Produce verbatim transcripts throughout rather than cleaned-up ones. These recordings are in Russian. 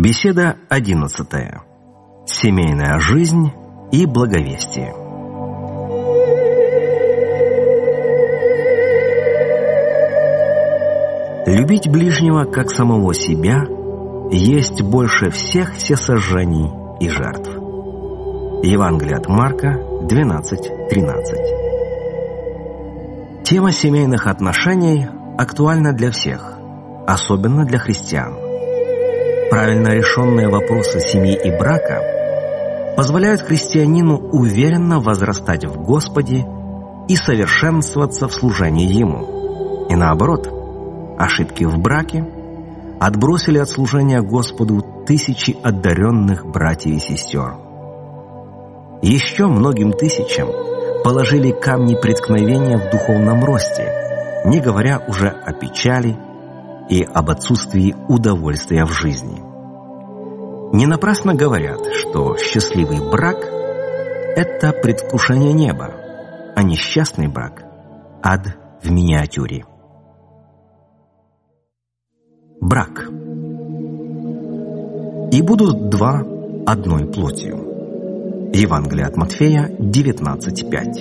Беседа одиннадцатая. Семейная жизнь и благовестие. Любить ближнего, как самого себя, есть больше всех всесожжений и жертв. Евангелие от Марка двенадцать тринадцать. Тема семейных отношений актуальна для всех, особенно для христиан. Правильно решенные вопросы семьи и брака позволяют христианину уверенно возрастать в Господе и совершенствоваться в служении Ему. И наоборот, ошибки в браке отбросили от служения Господу тысячи одаренных братьев и сестер. Еще многим тысячам положили камни преткновения в духовном росте, не говоря уже о печали и об отсутствии удовольствия в жизни. Не напрасно говорят, что счастливый брак – это предвкушение неба, а несчастный брак – ад в миниатюре. Брак. «И будут два одной плотью». Евангелие от Матфея девятнадцать пять.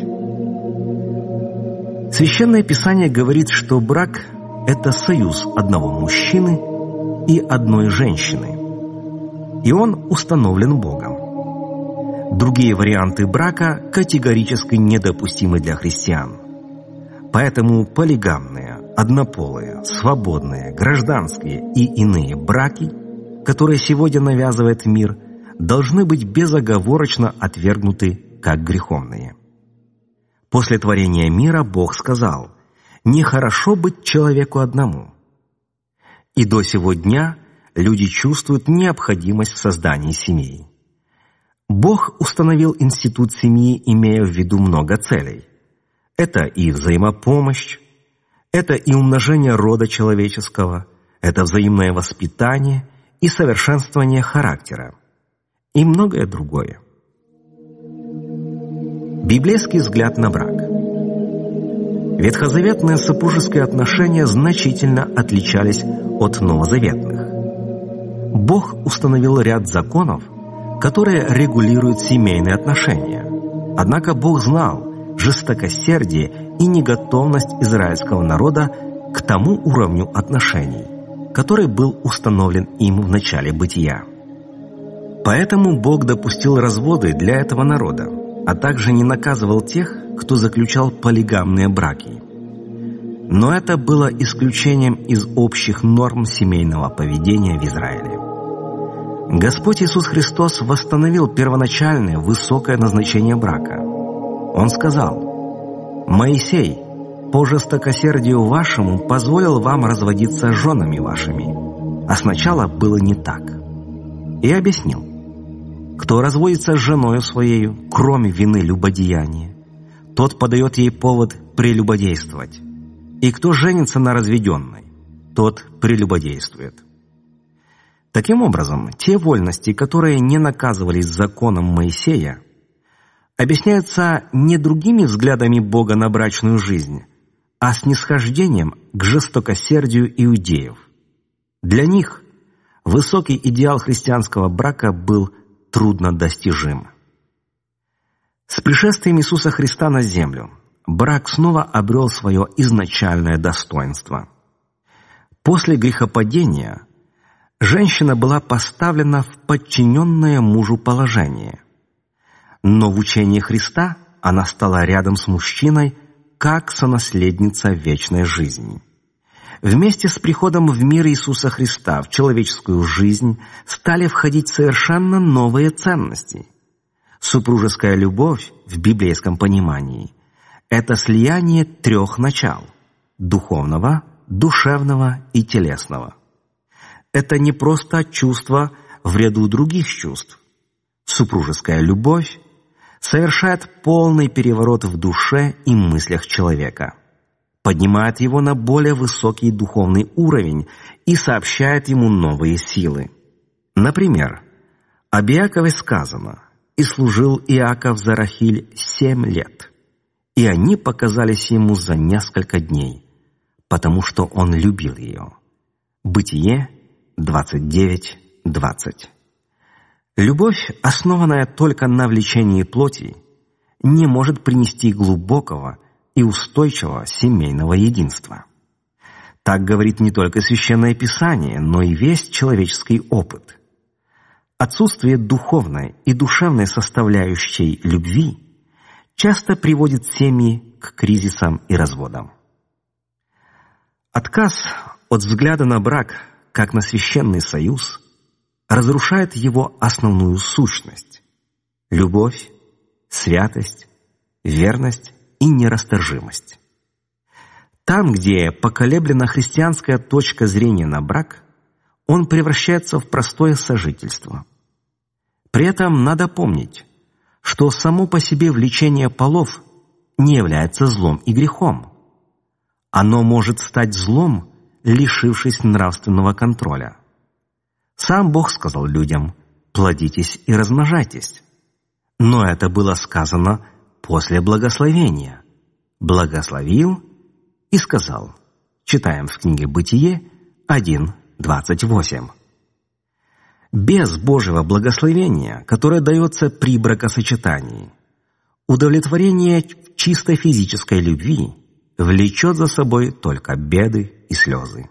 Священное Писание говорит, что брак – это союз одного мужчины и одной женщины, и он установлен Богом. Другие варианты брака категорически недопустимы для христиан. Поэтому полигамные, однополые, свободные, гражданские и иные браки, которые сегодня навязывает мир, должны быть безоговорочно отвергнуты как греховные. После творения мира Бог сказал: «Нехорошо быть человеку одному». И до сего дня люди чувствуют необходимость в создании семей. Бог установил институт семьи, имея в виду много целей. Это и взаимопомощь, это и умножение рода человеческого, это взаимное воспитание и совершенствование характера, и многое другое. Библейский взгляд на брак. Ветхозаветные супружеские отношения значительно отличались от новозаветных. Бог установил ряд законов, которые регулируют семейные отношения. Однако Бог знал жестокосердие и неготовность израильского народа к тому уровню отношений, который был установлен им в начале бытия. Поэтому Бог допустил разводы для этого народа, а также не наказывал тех, кто заключал полигамные браки. Но это было исключением из общих норм семейного поведения в Израиле. Господь Иисус Христос восстановил первоначальное высокое назначение брака. Он сказал: «Моисей по жестокосердию вашему позволил вам разводиться с женами вашими, а сначала было не так». И объяснил: «Кто разводится с женою своею, кроме вины любодеяния, тот подает ей повод прелюбодействовать, и кто женится на разведенной, тот прелюбодействует». Таким образом, те вольности, которые не наказывались законом Моисея, объясняются не другими взглядами Бога на брачную жизнь, а снисхождением к жестокосердию иудеев. Для них высокий идеал христианского брака был труднодостижим. С пришествием Иисуса Христа на землю брак снова обрел свое изначальное достоинство. После грехопадения женщина была поставлена в подчиненное мужу положение, но в учении Христа она стала рядом с мужчиной как сонаследница вечной жизни. Вместе с приходом в мир Иисуса Христа в человеческую жизнь стали входить совершенно новые ценности. Супружеская любовь в библейском понимании – это слияние трех начал – духовного, душевного и телесного. Это не просто чувство в ряду других чувств. Супружеская любовь совершает полный переворот в душе и мыслях человека, поднимает его на более высокий духовный уровень и сообщает ему новые силы. Например, об Иакове сказано: «И служил Иаков за Рахиль семь лет, и они показались ему за несколько дней, потому что он любил ее». Бытие двадцать девять двадцать. Любовь, основанная только на влечении плоти, не может принести глубокого и устойчивого семейного единства. Так говорит не только Священное Писание, но и весь человеческий опыт. Отсутствие духовной и душевной составляющей любви часто приводит семьи к кризисам и разводам. Отказ от взгляда на брак как на священный союз разрушает его основную сущность – любовь, святость, верность и нерасторжимость. Там, где поколеблена христианская точка зрения на брак, он превращается в простое сожительство. При этом надо помнить, что само по себе влечение полов не является злом и грехом. Оно может стать злом, лишившись нравственного контроля. Сам Бог сказал людям: «Плодитесь и размножайтесь». Но это было сказано после благословения. Благословил и сказал. Читаем в книге «Бытие» один, двадцать восемь. Без Божьего благословения, которое дается при бракосочетании, удовлетворение чисто физической любви влечет за собой только беды и слезы.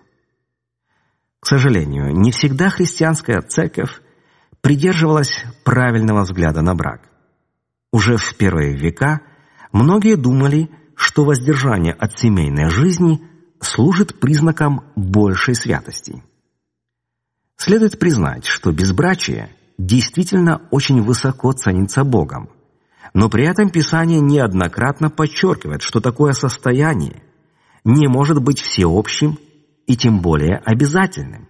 К сожалению, не всегда христианская церковь придерживалась правильного взгляда на брак. Уже в первые века многие думали, что воздержание от семейной жизни служит признаком большей святости. Следует признать, что безбрачие действительно очень высоко ценится Богом, но при этом Писание неоднократно подчеркивает, что такое состояние не может быть всеобщим и тем более обязательным.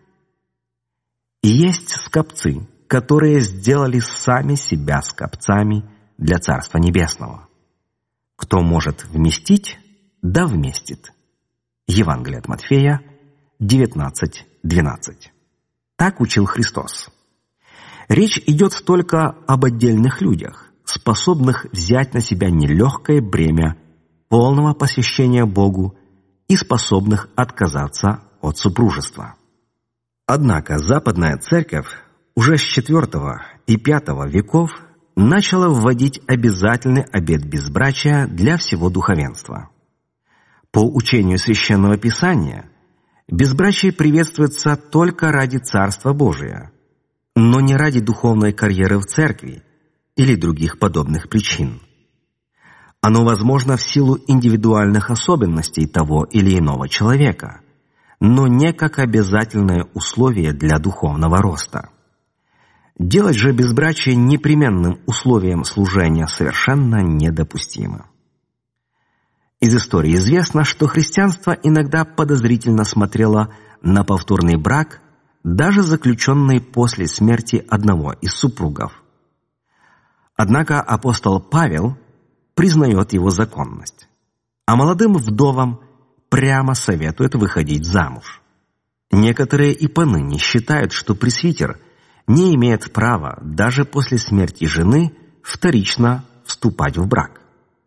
И есть скопцы, которые сделали сами себя скопцами для Царства Небесного. Кто может вместить, да вместит. Евангелие от Матфея девятнадцать двенадцать. Так учил Христос. Речь идет только об отдельных людях, способных взять на себя нелегкое бремя полного посвящения Богу и способных отказаться от супружества. Однако Западная Церковь уже с четвёртого и пятого веков начала вводить обязательный обет безбрачия для всего духовенства. По учению Священного Писания, безбрачие приветствуется только ради Царства Божия, но не ради духовной карьеры в церкви или других подобных причин. Оно возможно в силу индивидуальных особенностей того или иного человека, но не как обязательное условие для духовного роста. Делать же безбрачие непременным условием служения совершенно недопустимо. Из истории известно, что христианство иногда подозрительно смотрело на повторный брак, даже заключенный после смерти одного из супругов. Однако апостол Павел признает его законность, а молодым вдовам прямо советует выходить замуж. Некоторые и поныне считают, что пресвитер не имеет права даже после смерти жены вторично вступать в брак.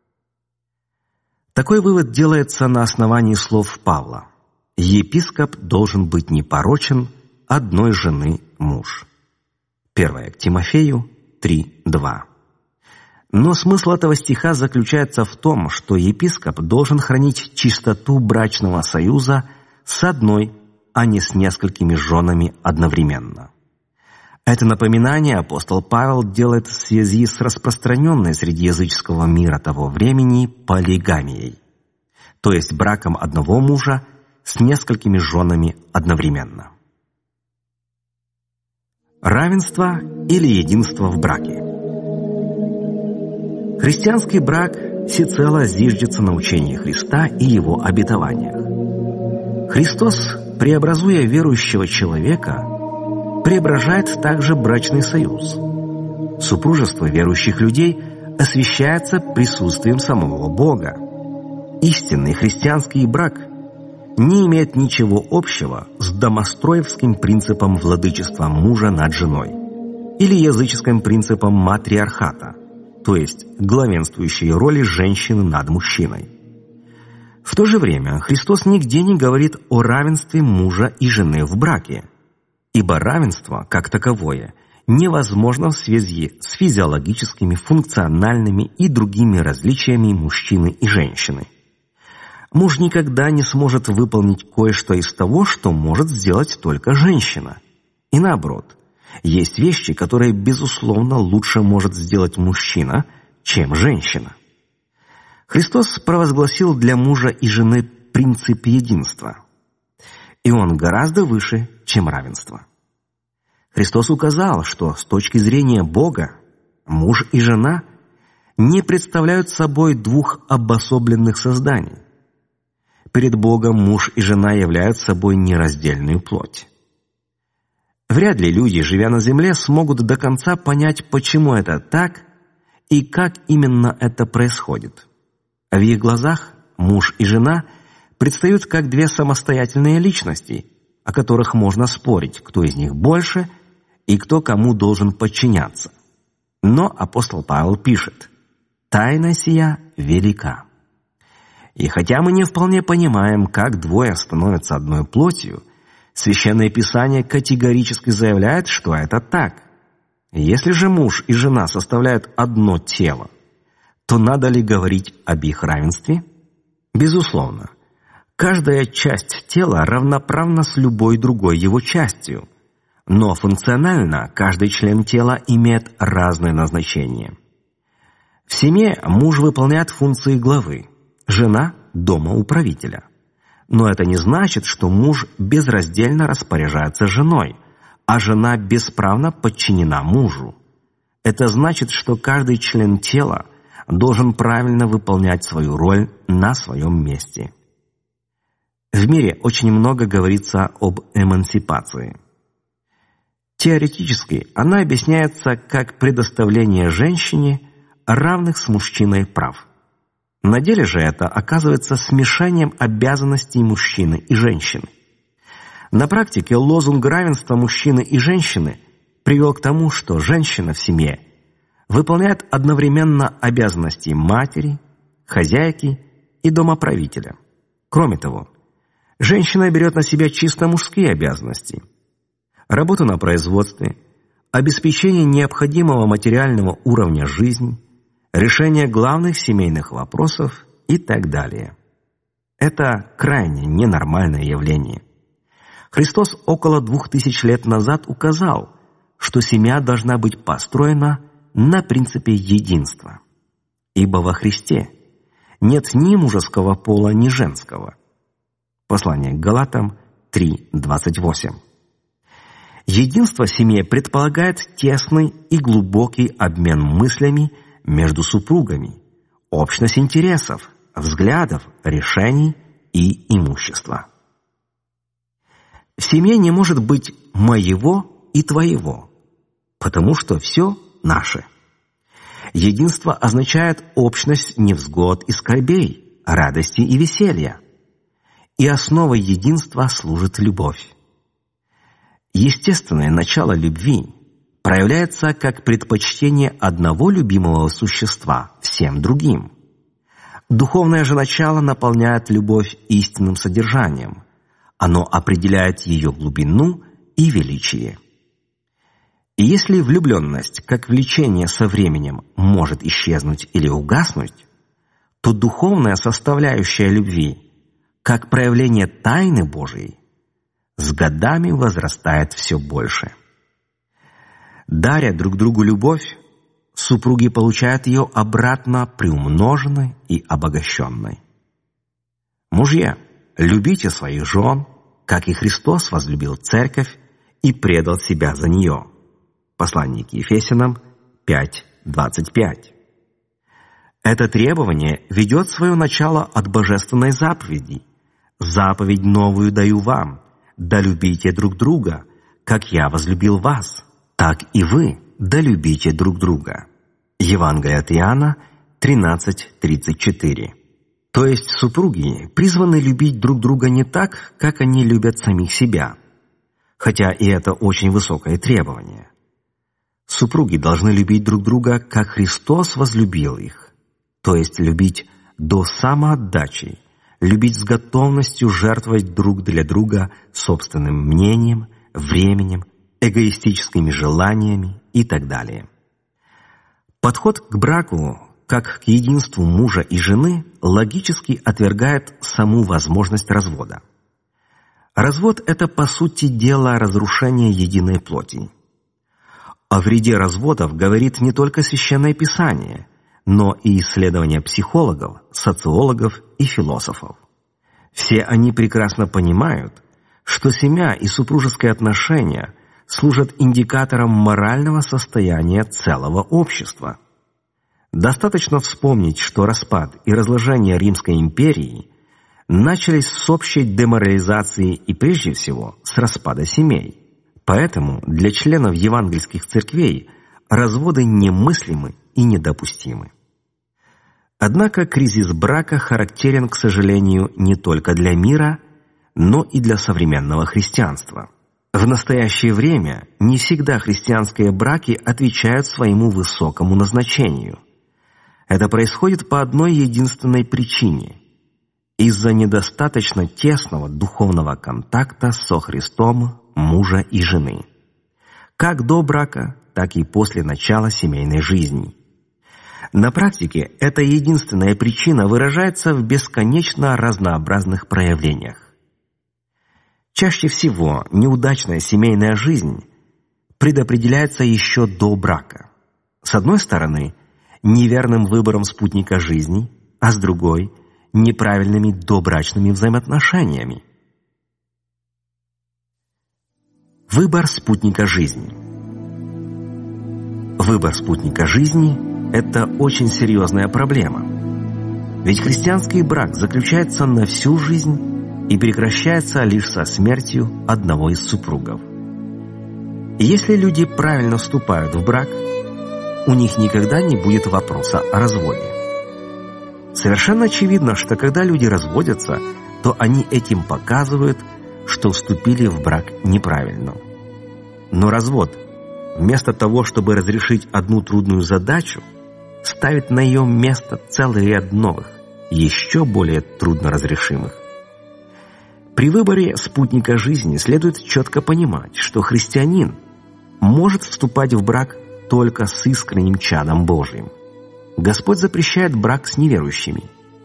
Такой вывод делается на основании слов Павла: «Епископ должен быть непорочен, одной жены муж». первое к Тимофею три два. Но смысл этого стиха заключается в том, что епископ должен хранить чистоту брачного союза с одной, а не с несколькими женами одновременно. Это напоминание апостол Павел делает в связи с распространенной среди языческого мира того времени полигамией, то есть браком одного мужа с несколькими женами одновременно. Равенство или единство в браке. Христианский брак всецело зиждется на учении Христа и Его обетованиях. Христос, преобразуя верующего человека, преображает также брачный союз. Супружество верующих людей освящается присутствием самого Бога. Истинный христианский брак не имеет ничего общего с домостроевским принципом владычества мужа над женой или языческим принципом матриархата, то есть главенствующей роли женщины над мужчиной. В то же время Христос нигде не говорит о равенстве мужа и жены в браке. Ибо равенство, как таковое, невозможно в связи с физиологическими, функциональными и другими различиями мужчины и женщины. Муж никогда не сможет выполнить кое-что из того, что может сделать только женщина. И наоборот, есть вещи, которые, безусловно, лучше может сделать мужчина, чем женщина. Христос провозгласил для мужа и жены принцип единства, и он гораздо выше, чем равенство. Христос указал, что с точки зрения Бога муж и жена не представляют собой двух обособленных созданий. Перед Богом муж и жена являются собой нераздельную плоть. Вряд ли люди, живя на земле, смогут до конца понять, почему это так и как именно это происходит. В их глазах муж и жена предстают как две самостоятельные личности, о которых можно спорить, кто из них больше и кто кому должен подчиняться. Но апостол Павел пишет: «Тайна сия велика». И хотя мы не вполне понимаем, как двое становятся одной плотью, Священное Писание категорически заявляет, что это так. Если же муж и жена составляют одно тело, то надо ли говорить об их равенстве? Безусловно. Каждая часть тела равноправна с любой другой его частью, но функционально каждый член тела имеет разное назначение. В семье муж выполняет функции главы, жена – домоуправителя. Но это не значит, что муж безраздельно распоряжается женой, а жена бесправно подчинена мужу. Это значит, что каждый член тела должен правильно выполнять свою роль на своем месте. В мире очень много говорится об эмансипации. Теоретически она объясняется как предоставление женщине равных с мужчиной прав. На деле же это оказывается смешением обязанностей мужчины и женщины. На практике лозунг равенства мужчины и женщины привел к тому, что женщина в семье выполняет одновременно обязанности матери, хозяйки и домоправителя. Кроме того, женщина берет на себя чисто мужские обязанности: работу на производстве, обеспечение необходимого материального уровня жизни, решение главных семейных вопросов и так далее. Это крайне ненормальное явление. Христос около двух тысяч лет назад указал, что семья должна быть построена на принципе единства. Ибо во Христе нет ни мужеского пола, ни женского. Послание к Галатам три двадцать восемь. Единство в семье предполагает тесный и глубокий обмен мыслями между супругами, общность интересов, взглядов, решений и имущества. В семье не может быть моего и твоего, потому что все наше. Единство означает общность невзгод и скорбей, радости и веселья. И основой единства служит любовь. Естественное начало любви проявляется как предпочтение одного любимого существа всем другим. Духовное же начало наполняет любовь истинным содержанием. Оно определяет ее глубину и величие. И если влюбленность, как влечение со временем, может исчезнуть или угаснуть, то духовная составляющая любви, как проявление тайны Божией, с годами возрастает все больше. Даря друг другу любовь, супруги получают ее обратно приумноженной и обогащенной. Мужья, любите своих жен, как и Христос возлюбил церковь и предал себя за нее. Послание к Ефесянам пять двадцать пять. Это требование ведет свое начало от божественной заповеди. «Заповедь новую даю вам, да любите друг друга, как я возлюбил вас, так и вы да любите друг друга». Евангелие от Иоанна тринадцать тридцать четыре. То есть супруги призваны любить друг друга не так, как они любят самих себя, хотя и это очень высокое требование. Супруги должны любить друг друга, как Христос возлюбил их, то есть любить до самоотдачи, любить с готовностью жертвовать друг для друга собственным мнением, временем, эгоистическими желаниями и так далее. Подход к браку, как к единству мужа и жены, логически отвергает саму возможность развода. Развод – это, по сути дела, разрушение единой плоти. О вреде разводов говорит не только Священное Писание, но и исследования психологов, социологов и философов. Все они прекрасно понимают, что семья и супружеские отношения служат индикатором морального состояния целого общества. Достаточно вспомнить, что распад и разложение Римской империи начались с общей деморализации и прежде всего с распада семей. Поэтому для членов евангельских церквей разводы немыслимы и недопустимы. Однако кризис брака характерен, к сожалению, не только для мира, но и для современного христианства. В настоящее время не всегда христианские браки отвечают своему высокому назначению. Это происходит по одной единственной причине – из-за недостаточно тесного духовного контакта со Христом мужа и жены, как до брака, так и после начала семейной жизни. На практике эта единственная причина выражается в бесконечно разнообразных проявлениях. Чаще всего неудачная семейная жизнь предопределяется еще до брака. С одной стороны, неверным выбором спутника жизни, а с другой – неправильными добрачными взаимоотношениями. Выбор спутника жизни. Выбор спутника жизни – это очень серьезная проблема. Ведь христианский брак заключается на всю жизнь и прекращается лишь со смертью одного из супругов. И если люди правильно вступают в брак, у них никогда не будет вопроса о разводе. Совершенно очевидно, что когда люди разводятся, то они этим показывают, что вступили в брак неправильно. Но развод, вместо того, чтобы разрешить одну трудную задачу, ставит на ее место целый ряд новых, еще более трудноразрешимых. При выборе спутника жизни следует четко понимать, что христианин может вступать в брак только с искренним чадом Божьим. Господь запрещает брак с неверующими.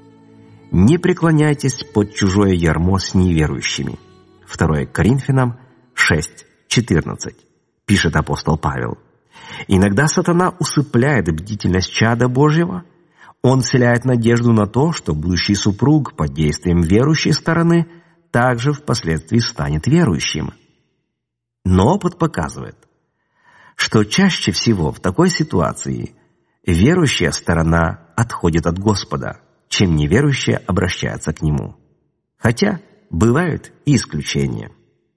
Не преклоняйтесь под чужое ярмо с неверующими. второе Коринфянам шесть четырнадцать, пишет апостол Павел. Иногда сатана усыпляет бдительность чада Божьего. Он вселяет надежду на то, что будущий супруг под действием верующей стороны также впоследствии станет верующим. Но опыт показывает, что чаще всего в такой ситуации верующая сторона отходит от Господа, чем неверующая обращается к Нему. Хотя бывают и исключения.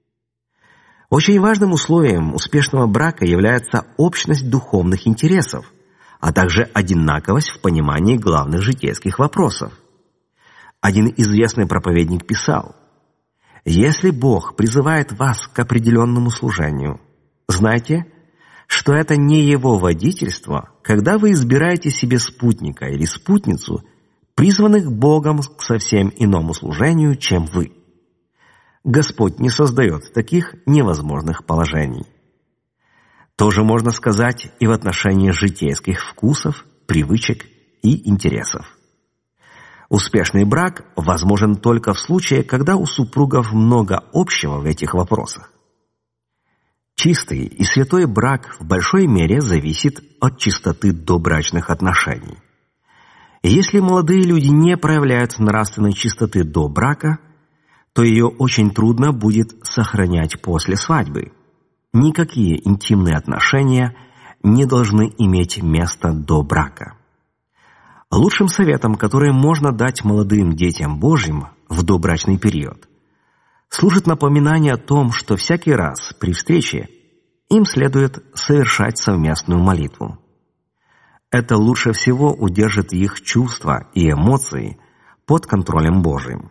Очень важным условием успешного брака является общность духовных интересов, а также одинаковость в понимании главных житейских вопросов. Один известный проповедник писал: «Если Бог призывает вас к определенному служению, знайте, что это не Его водительство, когда вы избираете себе спутника или спутницу, призванных Богом к совсем иному служению, чем вы. Господь не создает таких невозможных положений». То же можно сказать и в отношении житейских вкусов, привычек и интересов. Успешный брак возможен только в случае, когда у супругов много общего в этих вопросах. Чистый и святой брак в большой мере зависит от чистоты добрачных отношений. И если молодые люди не проявляют нравственной чистоты до брака, то ее очень трудно будет сохранять после свадьбы. Никакие интимные отношения не должны иметь места до брака. Лучшим советом, который можно дать молодым детям Божьим в добрачный период, служит напоминание о том, что всякий раз при встрече им следует совершать совместную молитву. Это лучше всего удержит их чувства и эмоции под контролем Божьим.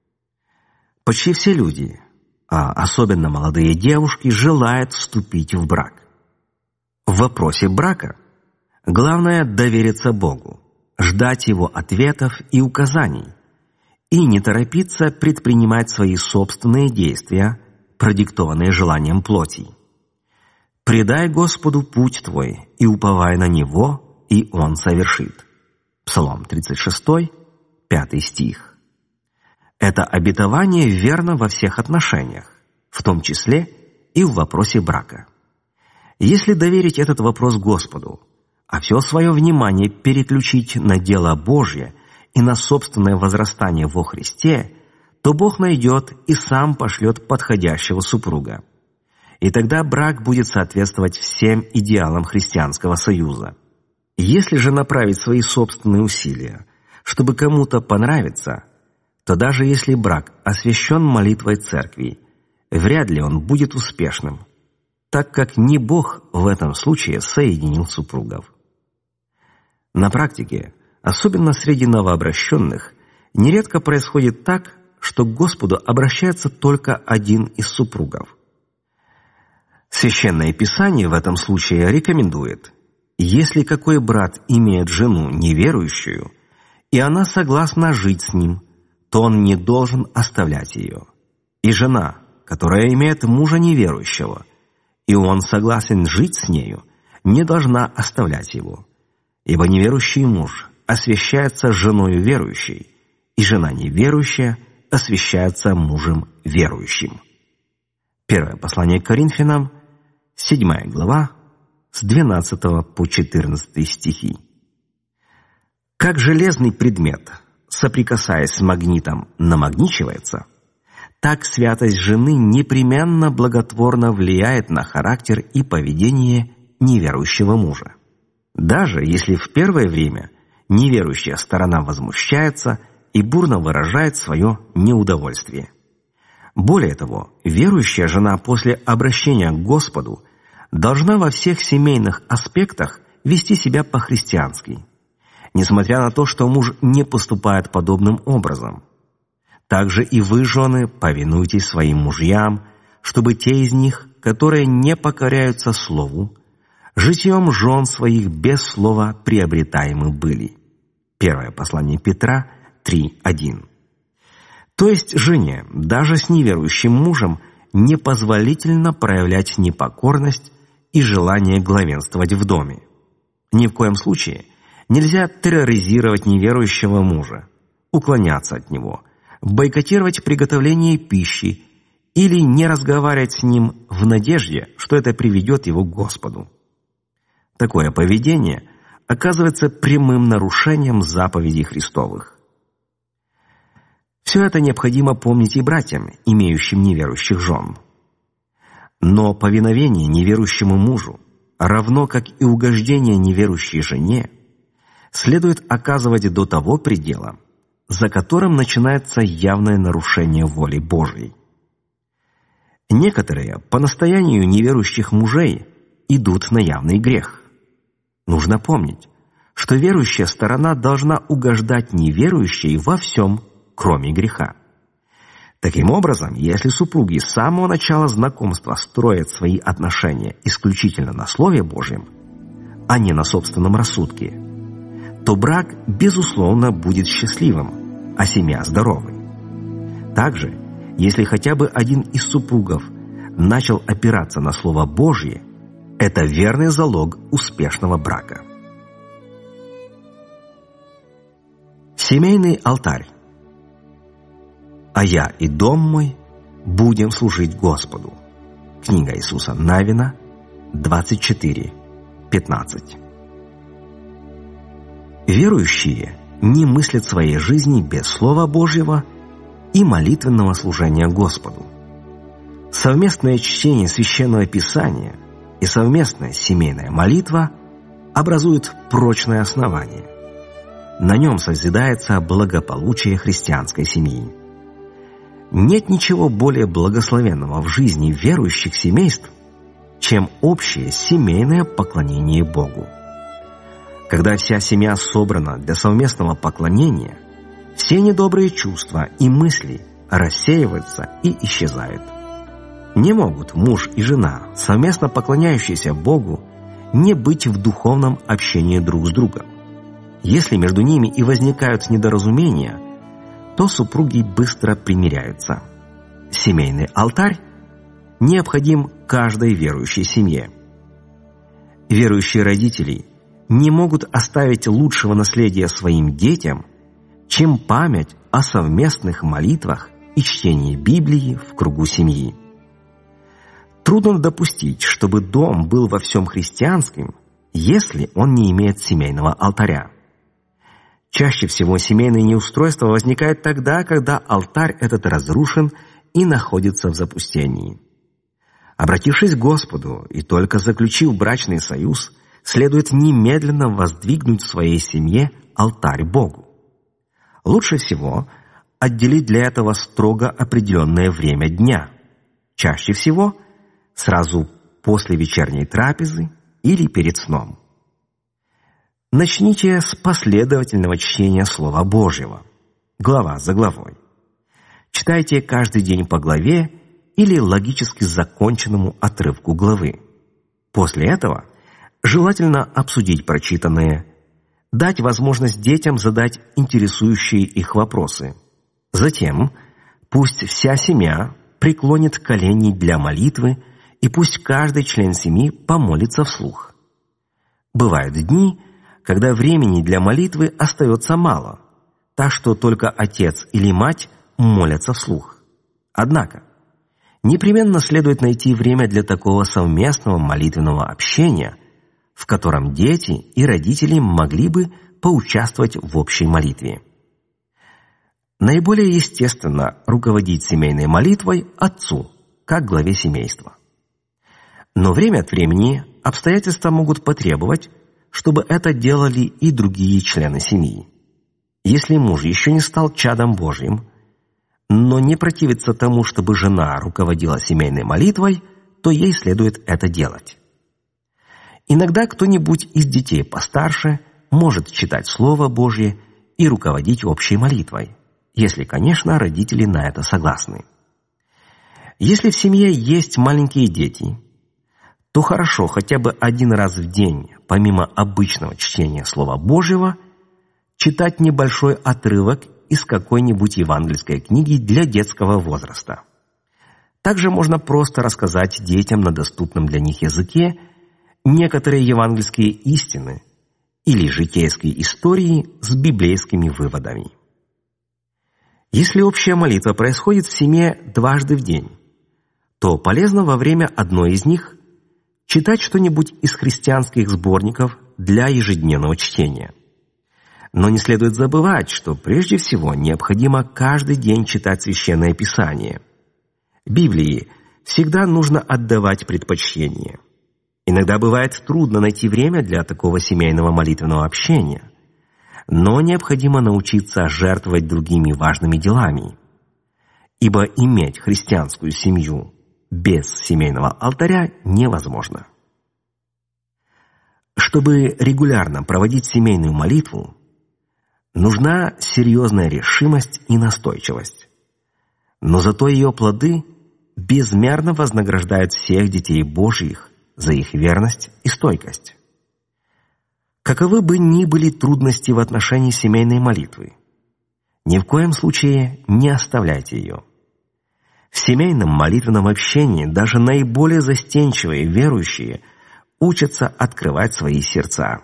Почти все люди, а особенно молодые девушки, желают вступить в брак. В вопросе брака главное довериться Богу, ждать Его ответов и указаний и не торопиться предпринимать свои собственные действия, продиктованные желанием плоти. «Предай Господу путь твой, и уповай на Него, и Он совершит». Псалом тридцать шесть, пятый стих. Это обетование верно во всех отношениях, в том числе и в вопросе брака. Если доверить этот вопрос Господу, а все свое внимание переключить на дело Божье и на собственное возрастание во Христе, то Бог найдет и сам пошлет подходящего супруга. И тогда брак будет соответствовать всем идеалам христианского союза. Если же направить свои собственные усилия, чтобы кому-то понравиться, то даже если брак освящен молитвой церкви, вряд ли он будет успешным, так как не Бог в этом случае соединил супругов. На практике, особенно среди новообращенных, нередко происходит так, что к Господу обращается только один из супругов. Священное Писание в этом случае рекомендует: если какой брат имеет жену неверующую, и она согласна жить с ним, то он не должен оставлять ее. И жена, которая имеет мужа неверующего, и он согласен жить с нею, не должна оставлять его. Ибо неверующий муж освящается женою верующей, и жена неверующая освящается мужем верующим. Первое послание к Коринфянам, седьмая глава, с двенадцатого по четырнадцатый стихи. Как железный предмет, соприкасаясь с магнитом, намагничивается, так святость жены непременно благотворно влияет на характер и поведение неверующего мужа. Даже если в первое время неверующая сторона возмущается и бурно выражает свое неудовольствие. Более того, верующая жена после обращения к Господу должна во всех семейных аспектах вести себя по-христиански, несмотря на то, что муж не поступает подобным образом. Также и вы, жены, повинуйтесь своим мужьям, чтобы те из них, которые не покоряются слову, житием жен своих без слова приобретаемы были. Первое послание Петра три один. То есть жене, даже с неверующим мужем, непозволительно проявлять непокорность и желание главенствовать в доме. Ни в коем случае нельзя терроризировать неверующего мужа, уклоняться от него, бойкотировать приготовление пищи или не разговаривать с ним в надежде, что это приведет его к Господу. Такое поведение оказывается прямым нарушением заповедей Христовых. Все это необходимо помнить и братьям, имеющим неверующих жен. Но повиновение неверующему мужу, равно как и угождение неверующей жене, следует оказывать до того предела, за которым начинается явное нарушение воли Божьей. Некоторые по настоянию неверующих мужей идут на явный грех. Нужно помнить, что верующая сторона должна угождать неверующей во всем, кроме греха. Таким образом, если супруги с самого начала знакомства строят свои отношения исключительно на Слове Божьем, а не на собственном рассудке, то брак, безусловно, будет счастливым, а семья здоровой. Также, если хотя бы один из супругов начал опираться на Слово Божье, это верный залог успешного брака. Семейный алтарь. «А я и дом мой будем служить Господу». Книга Иисуса Навина, двадцать четыре пятнадцать. Верующие не мыслят своей жизни без Слова Божьего и молитвенного служения Господу. Совместное чтение Священного Писания и совместная семейная молитва образуют прочное основание. На нем созидается благополучие христианской семьи. Нет ничего более благословенного в жизни верующих семейств, чем общее семейное поклонение Богу. Когда вся семья собрана для совместного поклонения, все недобрые чувства и мысли рассеиваются и исчезают. Не могут муж и жена, совместно поклоняющиеся Богу, не быть в духовном общении друг с другом. Если между ними и возникают недоразумения, то супруги быстро примиряются. Семейный алтарь необходим каждой верующей семье. Верующие родители не могут оставить лучшего наследия своим детям, чем память о совместных молитвах и чтении Библии в кругу семьи. Трудно допустить, чтобы дом был во всем христианским, если он не имеет семейного алтаря. Чаще всего семейные неустройства возникают тогда, когда алтарь этот разрушен и находится в запустении. Обратившись к Господу и только заключив брачный союз, следует немедленно воздвигнуть в своей семье алтарь Богу. Лучше всего отделить для этого строго определенное время дня, чаще всего сразу после вечерней трапезы или перед сном. Начните с последовательного чтения Слова Божьего, глава за главой. Читайте каждый день по главе или логически законченному отрывку главы. После этого желательно обсудить прочитанное, дать возможность детям задать интересующие их вопросы. Затем пусть вся семья преклонит колени для молитвы, и пусть каждый член семьи помолится вслух. Бывают дни, когда времени для молитвы остается мало, так что только отец или мать молятся вслух. Однако, непременно следует найти время для такого совместного молитвенного общения, в котором дети и родители могли бы поучаствовать в общей молитве. Наиболее естественно руководить семейной молитвой отцу, как главе семейства. Но время от времени обстоятельства могут потребовать, чтобы это делали и другие члены семьи. Если муж еще не стал чадом Божьим, но не противится тому, чтобы жена руководила семейной молитвой, то ей следует это делать. Иногда кто-нибудь из детей постарше может читать Слово Божье и руководить общей молитвой, если, конечно, родители на это согласны. Если в семье есть маленькие дети, то хорошо хотя бы один раз в день, помимо обычного чтения Слова Божьего, читать небольшой отрывок из какой-нибудь евангельской книги для детского возраста. Также можно просто рассказать детям на доступном для них языке некоторые евангельские истины или житейские истории с библейскими выводами. Если общая молитва происходит в семье дважды в день, то полезно во время одной из них читать что-нибудь из христианских сборников для ежедневного чтения. Но не следует забывать, что прежде всего необходимо каждый день читать Священное Писание. Библии всегда нужно отдавать предпочтение. Иногда бывает трудно найти время для такого семейного молитвенного общения, но необходимо научиться жертвовать другими важными делами, ибо иметь христианскую семью без семейного алтаря невозможно. Чтобы регулярно проводить семейную молитву, нужна серьезная решимость и настойчивость, но зато ее плоды безмерно вознаграждают всех детей Божьих за их верность и стойкость. Каковы бы ни были трудности в отношении семейной молитвы, ни в коем случае не оставляйте ее. В семейном молитвенном общении даже наиболее застенчивые верующие учатся открывать свои сердца.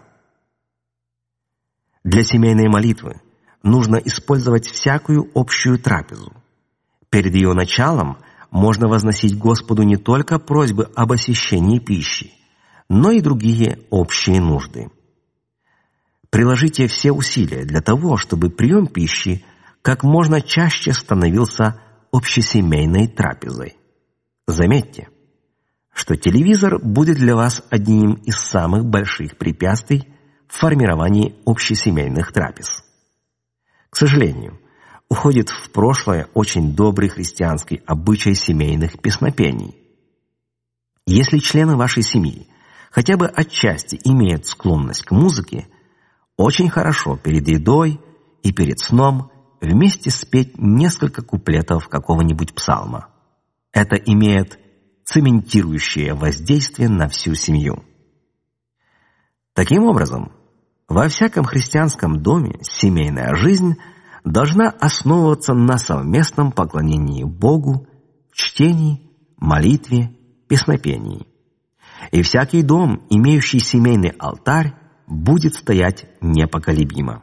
Для семейной молитвы нужно использовать всякую общую трапезу. Перед ее началом можно возносить Господу не только просьбы об освящении пищи, но и другие общие нужды. Приложите все усилия для того, чтобы прием пищи как можно чаще становился общесемейной трапезой. Заметьте, что телевизор будет для вас одним из самых больших препятствий в формировании общесемейных трапез. К сожалению, уходит в прошлое очень добрый христианский обычай семейных песнопений. Если члены вашей семьи хотя бы отчасти имеют склонность к музыке, очень хорошо перед едой и перед сном вместе спеть несколько куплетов какого-нибудь псалма. Это имеет цементирующее воздействие на всю семью. Таким образом, во всяком христианском доме семейная жизнь должна основываться на совместном поклонении Богу, в чтении, молитве, песнопении. И всякий дом, имеющий семейный алтарь, будет стоять непоколебимо.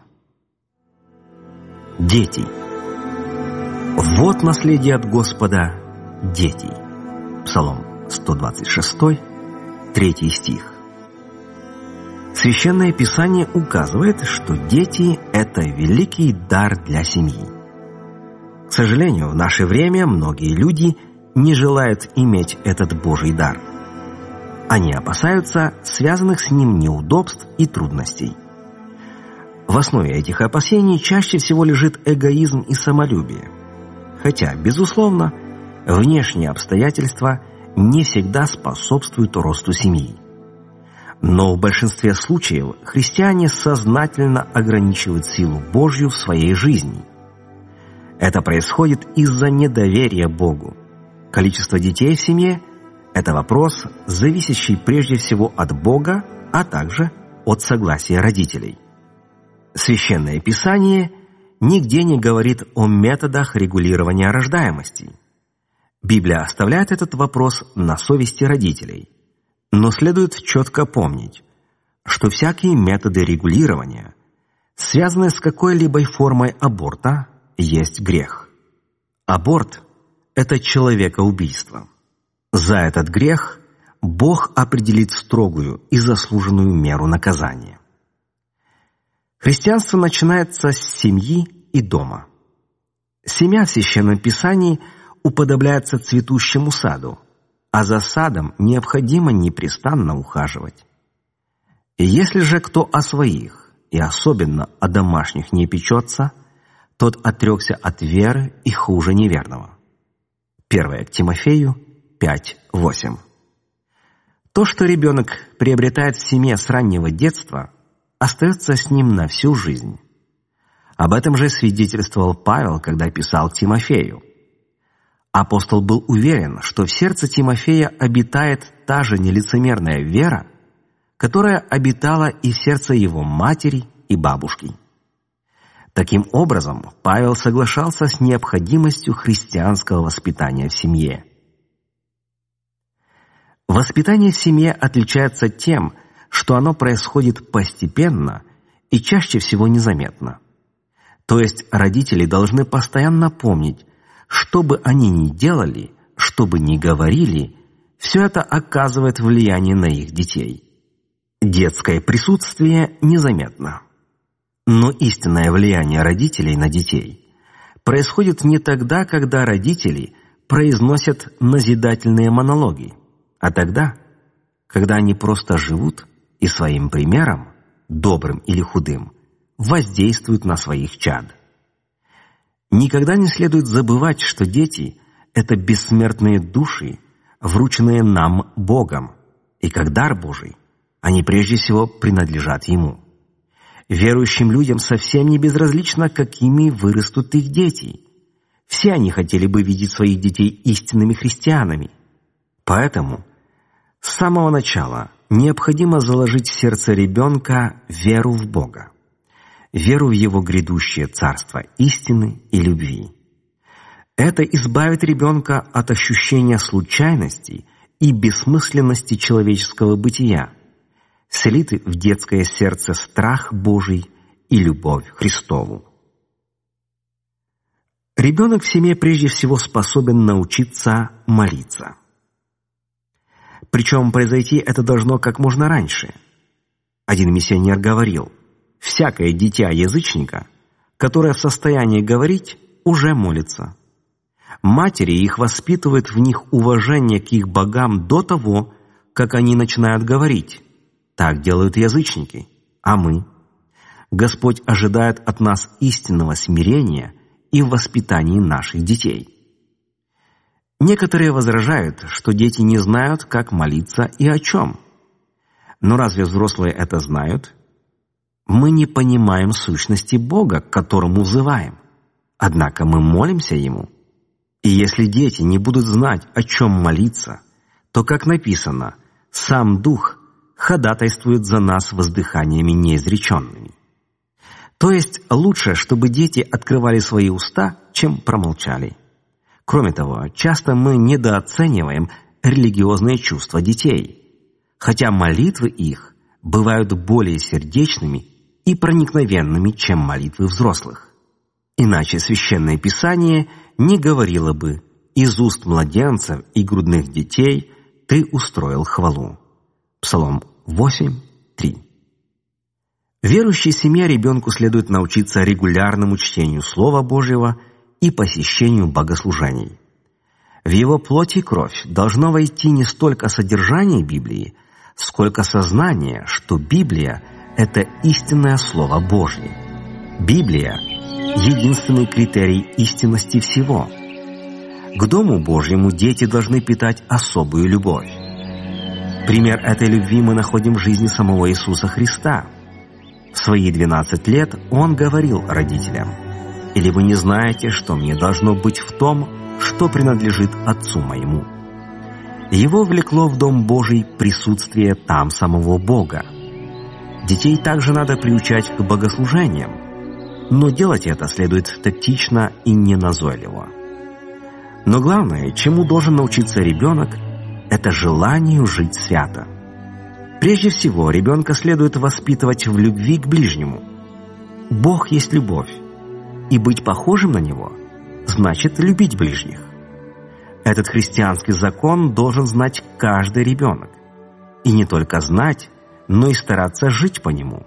Дети. Вот наследие от Господа — дети. Псалом сто двадцать шесть, третий стих. Священное Писание указывает, что дети — это великий дар для семьи. К сожалению, в наше время многие люди не желают иметь этот Божий дар. Они опасаются связанных с ним неудобств и трудностей. В основе этих опасений чаще всего лежит эгоизм и самолюбие. Хотя, безусловно, внешние обстоятельства не всегда способствуют росту семьи. Но в большинстве случаев христиане сознательно ограничивают силу Божью в своей жизни. Это происходит из-за недоверия Богу. Количество детей в семье – это вопрос, зависящий прежде всего от Бога, а также от согласия родителей. Священное Писание нигде не говорит о методах регулирования рождаемости. Библия оставляет этот вопрос на совести родителей. Но следует четко помнить, что всякие методы регулирования, связанные с какой-либо формой аборта, есть грех. Аборт – это человекоубийство. За этот грех Бог определит строгую и заслуженную меру наказания. Христианство начинается с семьи и дома. Семья в Священном Писании уподобляется цветущему саду, а за садом необходимо непрестанно ухаживать. И если же кто о своих, и особенно о домашних, не печется, тот отрекся от веры и хуже неверного. первое Тимофею пять восемь. То, что ребенок приобретает в семье с раннего детства, остается с ним на всю жизнь. Об этом же свидетельствовал Павел, когда писал к Тимофею. Апостол был уверен, что в сердце Тимофея обитает та же нелицемерная вера, которая обитала и в сердце его матери и бабушки. Таким образом, Павел соглашался с необходимостью христианского воспитания в семье. Воспитание в семье отличается тем, что оно происходит постепенно и чаще всего незаметно. То есть родители должны постоянно помнить, что бы они ни делали, что бы ни говорили, все это оказывает влияние на их детей. Детское присутствие незаметно. Но истинное влияние родителей на детей происходит не тогда, когда родители произносят назидательные монологи, а тогда, когда они просто живут и своим примером, добрым или худым, воздействуют на своих чад. Никогда не следует забывать, что дети — это бессмертные души, врученные нам Богом, и как дар Божий они прежде всего принадлежат Ему. Верующим людям совсем не безразлично, какими вырастут их дети. Все они хотели бы видеть своих детей истинными христианами. Поэтому с самого начала необходимо заложить в сердце ребенка веру в Бога, веру в Его грядущее царство истины и любви. Это избавит ребенка от ощущения случайности и бессмысленности человеческого бытия, вселит в детское сердце страх Божий и любовь Христову. Ребенок в семье прежде всего способен научиться молиться. Причем произойти это должно как можно раньше. Один миссионер говорил: «Всякое дитя язычника, которое в состоянии говорить, уже молится. Матери их воспитывают в них уважение к их богам до того, как они начинают говорить. Так делают язычники, а мы? Господь ожидает от нас истинного смирения и в воспитании наших детей». Некоторые возражают, что дети не знают, как молиться и о чем. Но разве взрослые это знают? Мы не понимаем сущности Бога, к которому взываем. Однако мы молимся Ему. И если дети не будут знать, о чем молиться, то, как написано, сам Дух ходатайствует за нас воздыханиями неизреченными. То есть лучше, чтобы дети открывали свои уста, чем промолчали. Кроме того, часто мы недооцениваем религиозные чувства детей, хотя молитвы их бывают более сердечными и проникновенными, чем молитвы взрослых. Иначе Священное Писание не говорило бы: «Из уст младенцев и грудных детей Ты устроил хвалу». Псалом восемь, три. Верующей семье ребенку следует научиться регулярному чтению Слова Божьего и посещению богослужений. В его плоть и кровь должно войти не столько содержание Библии, сколько сознание, что Библия — это истинное Слово Божье. Библия — единственный критерий истинности всего. К Дому Божьему дети должны питать особую любовь. Пример этой любви мы находим в жизни самого Иисуса Христа. В свои двенадцать лет Он говорил родителям: «Или вы не знаете, что мне должно быть в том, что принадлежит Отцу моему?» Его влекло в Дом Божий присутствие там самого Бога. Детей также надо приучать к богослужениям, но делать это следует тактично и неназойливо. Но главное, чему должен научиться ребенок, это желанию жить свято. Прежде всего, ребенка следует воспитывать в любви к ближнему. Бог есть любовь, и быть похожим на Него значит любить ближних. Этот христианский закон должен знать каждый ребенок. И не только знать, но и стараться жить по нему.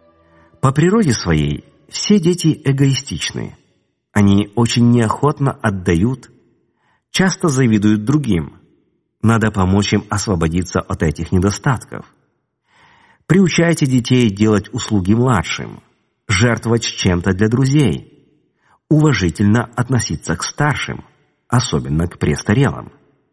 По природе своей все дети эгоистичны. Они очень неохотно отдают, часто завидуют другим. Надо помочь им освободиться от этих недостатков. Приучайте детей делать услуги младшим, жертвовать чем-то для друзей, уважительно относиться к старшим, особенно к престарелым.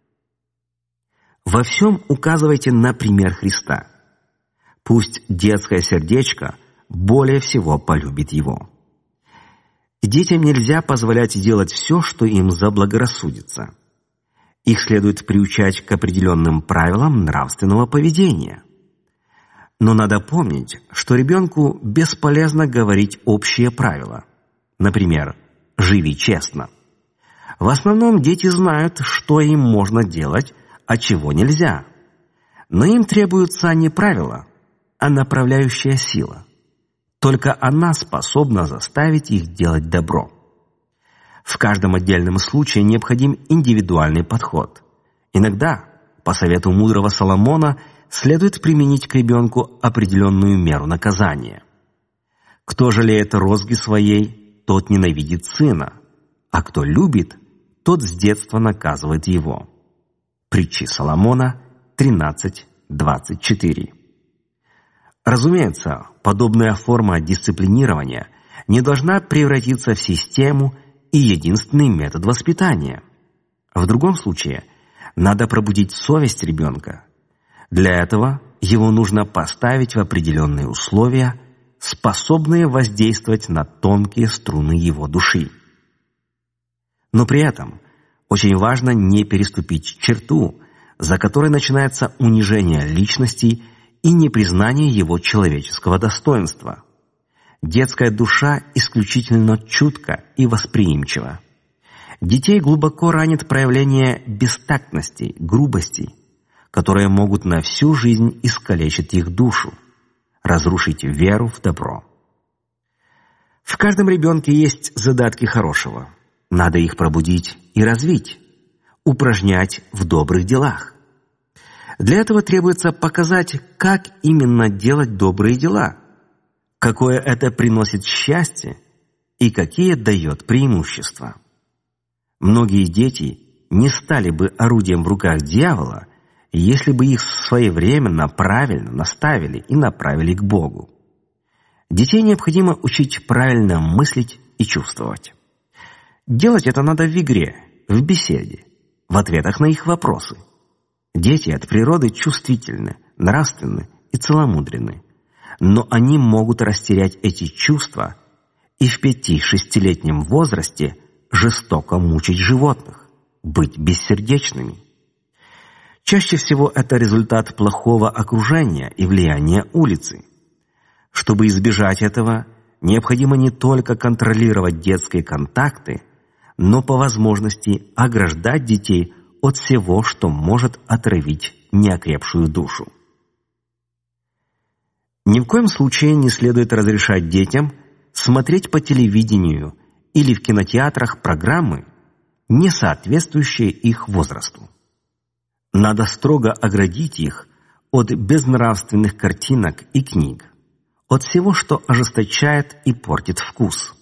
Во всем указывайте на пример Христа. Пусть детское сердечко более всего полюбит Его. Детям нельзя позволять делать все, что им заблагорассудится. Их следует приучать к определенным правилам нравственного поведения. Но надо помнить, что ребенку бесполезно говорить общие правила. Например, «живи честно». В основном дети знают, что им можно делать, а чего нельзя. Но им требуются не правила, а направляющая сила. Только она способна заставить их делать добро. В каждом отдельном случае необходим индивидуальный подход. Иногда, по совету мудрого Соломона, следует применить к ребенку определенную меру наказания. Кто жалеет розги своей, тот ненавидит сына, а кто любит, тот с детства наказывает его. Притчи Соломона тринадцать двадцать четыре. Разумеется, подобная форма дисциплинирования не должна превратиться в систему и единственный метод воспитания. В другом случае надо пробудить совесть ребенка. Для этого его нужно поставить в определенные условия, способные воздействовать на тонкие струны его души. Но при этом очень важно не переступить черту, за которой начинается унижение личности и непризнание его человеческого достоинства. Детская душа исключительно чутка и восприимчива. Детей глубоко ранит проявление бестактности, грубости, которые могут на всю жизнь искалечить их душу, разрушить веру в добро. В каждом ребенке есть задатки хорошего. Надо их пробудить и развить, упражнять в добрых делах. Для этого требуется показать, как именно делать добрые дела, какое это приносит счастье и какие дает преимущества. Многие дети не стали бы орудием в руках дьявола, если бы их своевременно, правильно наставили и направили к Богу. Детей необходимо учить правильно мыслить и чувствовать. Делать это надо в игре, в беседе, в ответах на их вопросы. Дети от природы чувствительны, нравственны и целомудренны, но они могут растерять эти чувства и в пяти-шестилетнем возрасте жестоко мучить животных, быть бессердечными. Чаще всего это результат плохого окружения и влияния улицы. Чтобы избежать этого, необходимо не только контролировать детские контакты, но по возможности ограждать детей от всего, что может отравить неокрепшую душу. Ни в коем случае не следует разрешать детям смотреть по телевидению или в кинотеатрах программы, не соответствующие их возрасту. Надо строго оградить их от безнравственных картинок и книг, от всего, что ожесточает и портит вкус.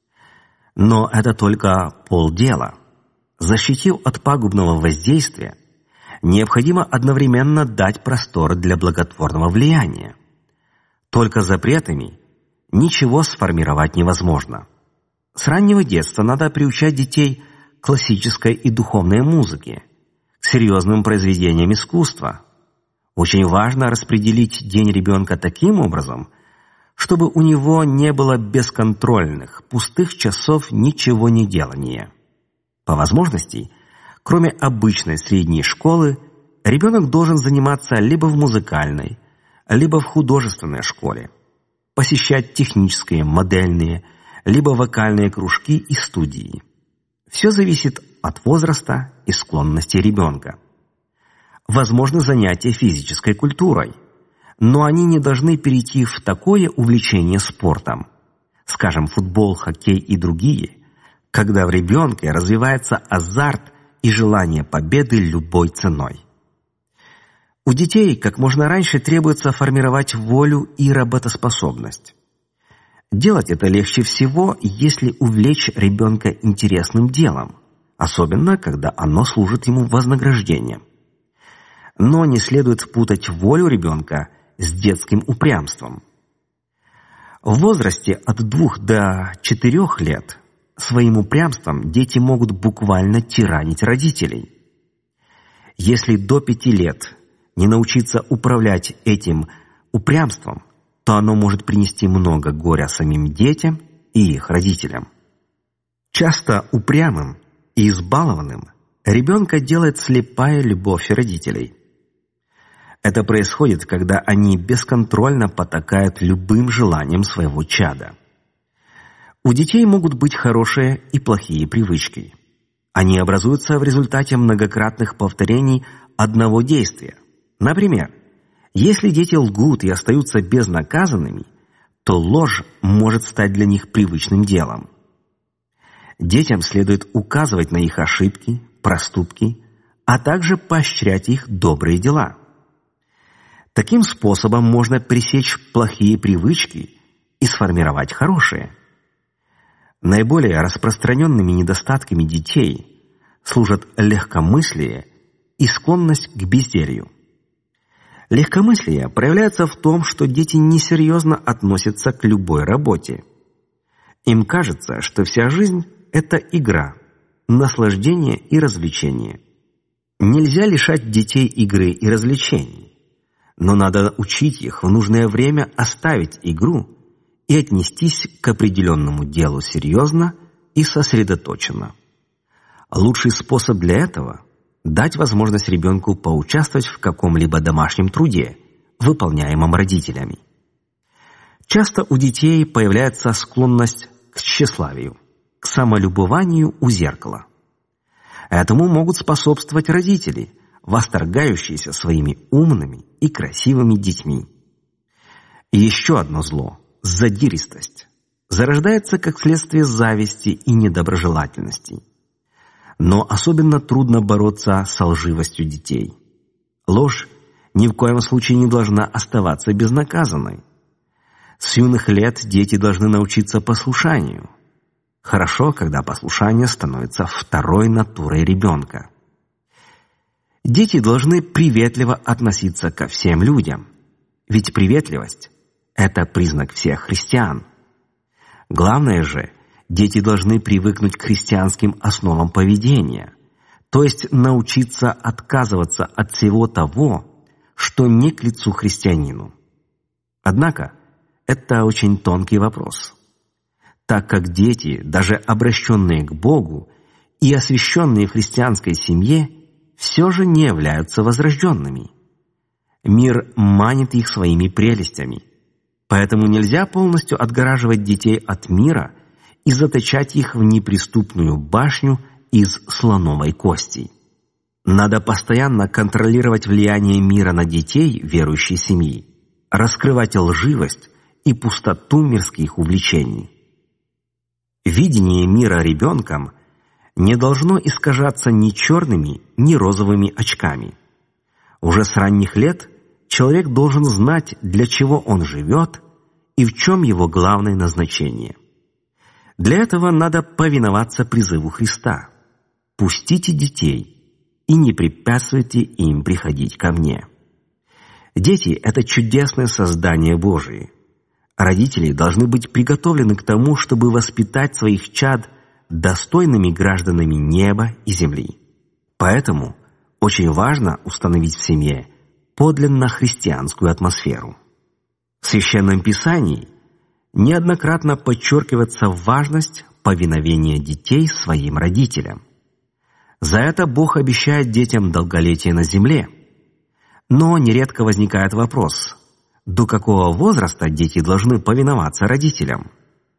Но это только полдела. Защитив от пагубного воздействия, необходимо одновременно дать простор для благотворного влияния. Только запретами ничего сформировать невозможно. С раннего детства надо приучать детей к классической и духовной музыке, к серьезным произведениям искусства. Очень важно распределить день ребенка таким образом, чтобы у него не было бесконтрольных, пустых часов ничего не делания. По возможности, кроме обычной средней школы, ребенок должен заниматься либо в музыкальной, либо в художественной школе, посещать технические, модельные, либо вокальные кружки и студии. Все зависит от возраста и склонности ребенка. Возможны занятия физической культурой, но они не должны перейти в такое увлечение спортом, скажем, футбол, хоккей и другие, когда в ребенке развивается азарт и желание победы любой ценой. У детей как можно раньше требуется формировать волю и работоспособность. Делать это легче всего, если увлечь ребенка интересным делом, особенно когда оно служит ему вознаграждением. Но не следует путать волю ребенка с детским упрямством. В возрасте от двух до четырех лет своим упрямством дети могут буквально тиранить родителей. Если до пяти лет не научиться управлять этим упрямством, то оно может принести много горя самим детям и их родителям. Часто упрямым и избалованным ребенка делает слепая любовь родителей. Это происходит, когда они бесконтрольно потакают любым желаниям своего чада. У детей могут быть хорошие и плохие привычки. Они образуются в результате многократных повторений одного действия. Например, если дети лгут и остаются безнаказанными, то ложь может стать для них привычным делом. Детям следует указывать на их ошибки, проступки, а также поощрять их добрые дела. Таким способом можно пресечь плохие привычки и сформировать хорошие. Наиболее распространенными недостатками детей служат легкомыслие и склонность к безделью. Легкомыслие проявляется в том, что дети несерьезно относятся к любой работе. Им кажется, что вся жизнь – это игра, наслаждение и развлечение. Нельзя лишать детей игры и развлечений, но надо учить их в нужное время оставить игру и отнестись к определенному делу серьезно и сосредоточенно. Лучший способ для этого – дать возможность ребенку поучаствовать в каком-либо домашнем труде, выполняемом родителями. Часто у детей появляется склонность к тщеславию, к самолюбованию у зеркала. Этому могут способствовать родители, восторгающиеся своими умными и красивыми детьми. И еще одно зло – задиристость. Зарождается как следствие зависти и недоброжелательности. Но особенно трудно бороться со лживостью детей. Ложь ни в коем случае не должна оставаться безнаказанной. С юных лет дети должны научиться послушанию. Хорошо, когда послушание становится второй натурой ребенка. Дети должны приветливо относиться ко всем людям, ведь приветливость – это признак всех христиан. Главное же, дети должны привыкнуть к христианским основам поведения, то есть научиться отказываться от всего того, что не к лицу христианину. Однако, это очень тонкий вопрос, так как дети, даже обращенные к Богу и освященные в христианской семье, все же не являются возрожденными. Мир манит их своими прелестями, поэтому нельзя полностью отгораживать детей от мира и заточать их в неприступную башню из слоновой кости. Надо постоянно контролировать влияние мира на детей верующей семьи, раскрывать лживость и пустоту мирских увлечений. Видение мира ребенком не должно искажаться ни черными, ни розовыми очками. Уже с ранних лет человек должен знать, для чего он живет и в чем его главное назначение. Для этого надо повиноваться призыву Христа: «Пустите детей и не препятствуйте им приходить ко мне». Дети — это чудесное создание Божие. Родители должны быть приготовлены к тому, чтобы воспитать своих чад достойными гражданами неба и земли. Поэтому очень важно установить в семье подлинно христианскую атмосферу. В Священном Писании неоднократно подчеркивается важность повиновения детей своим родителям. За это Бог обещает детям долголетие на земле. Но нередко возникает вопрос: до какого возраста дети должны повиноваться родителям?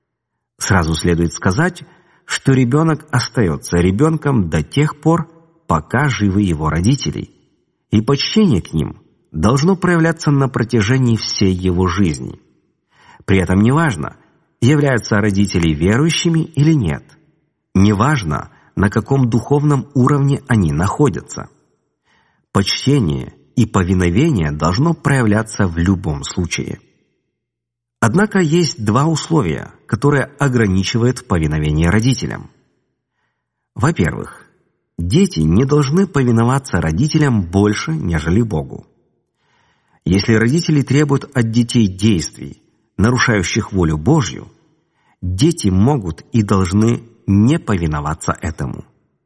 Сразу следует сказать, что ребенок остается ребенком до тех пор, пока живы его родители, и почтение к ним должно проявляться на протяжении всей его жизни. При этом неважно, являются родители верующими или нет, неважно, на каком духовном уровне они находятся. Почтение и повиновение должно проявляться в любом случае. Однако есть два условия, которые ограничивают повиновение родителям. Во-первых, дети не должны повиноваться родителям больше, нежели Богу. Если родители требуют от детей действий, нарушающих волю Божью, дети могут и должны не повиноваться этому.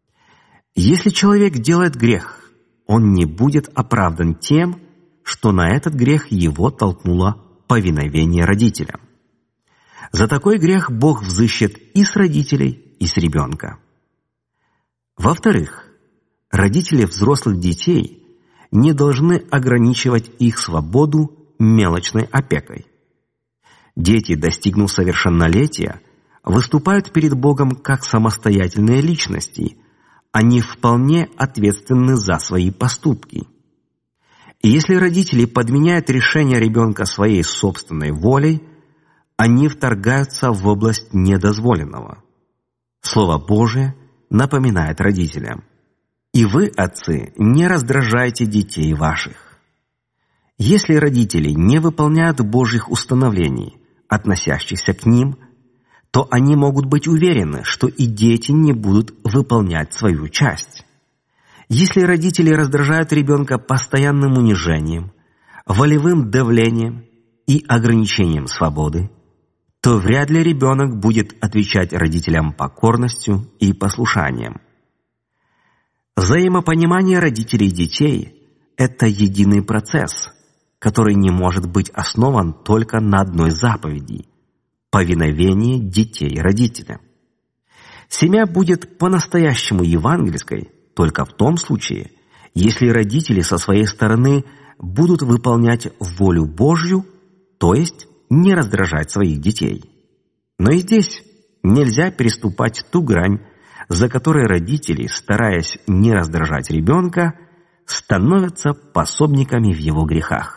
Если человек делает грех, он не будет оправдан тем, что на этот грех его толкнуло повиновение родителям. За такой грех Бог взыщет и с родителей, и с ребенка. Во-вторых, родители взрослых детей не должны ограничивать их свободу мелочной опекой. Дети, достигнув совершеннолетия, выступают перед Богом как самостоятельные личности. Они вполне ответственны за свои поступки. И если родители подменяют решение ребенка своей собственной волей, они вторгаются в область недозволенного. Слово Божие напоминает родителям: «И вы, отцы, не раздражайте детей ваших». Если родители не выполняют Божьих установлений, относящихся к ним, то они могут быть уверены, что и дети не будут выполнять свою часть. Если родители раздражают ребенка постоянным унижением, волевым давлением и ограничением свободы, то вряд ли ребенок будет отвечать родителям покорностью и послушанием. Взаимопонимание родителей и детей – это единый процесс, который не может быть основан только на одной заповеди – повиновение детей родителям. Семья будет по-настоящему евангельской только в том случае, если родители со своей стороны будут выполнять волю Божью, то есть не раздражать своих детей. Но и здесь нельзя переступать ту грань, за которой родители, стараясь не раздражать ребенка, становятся пособниками в его грехах.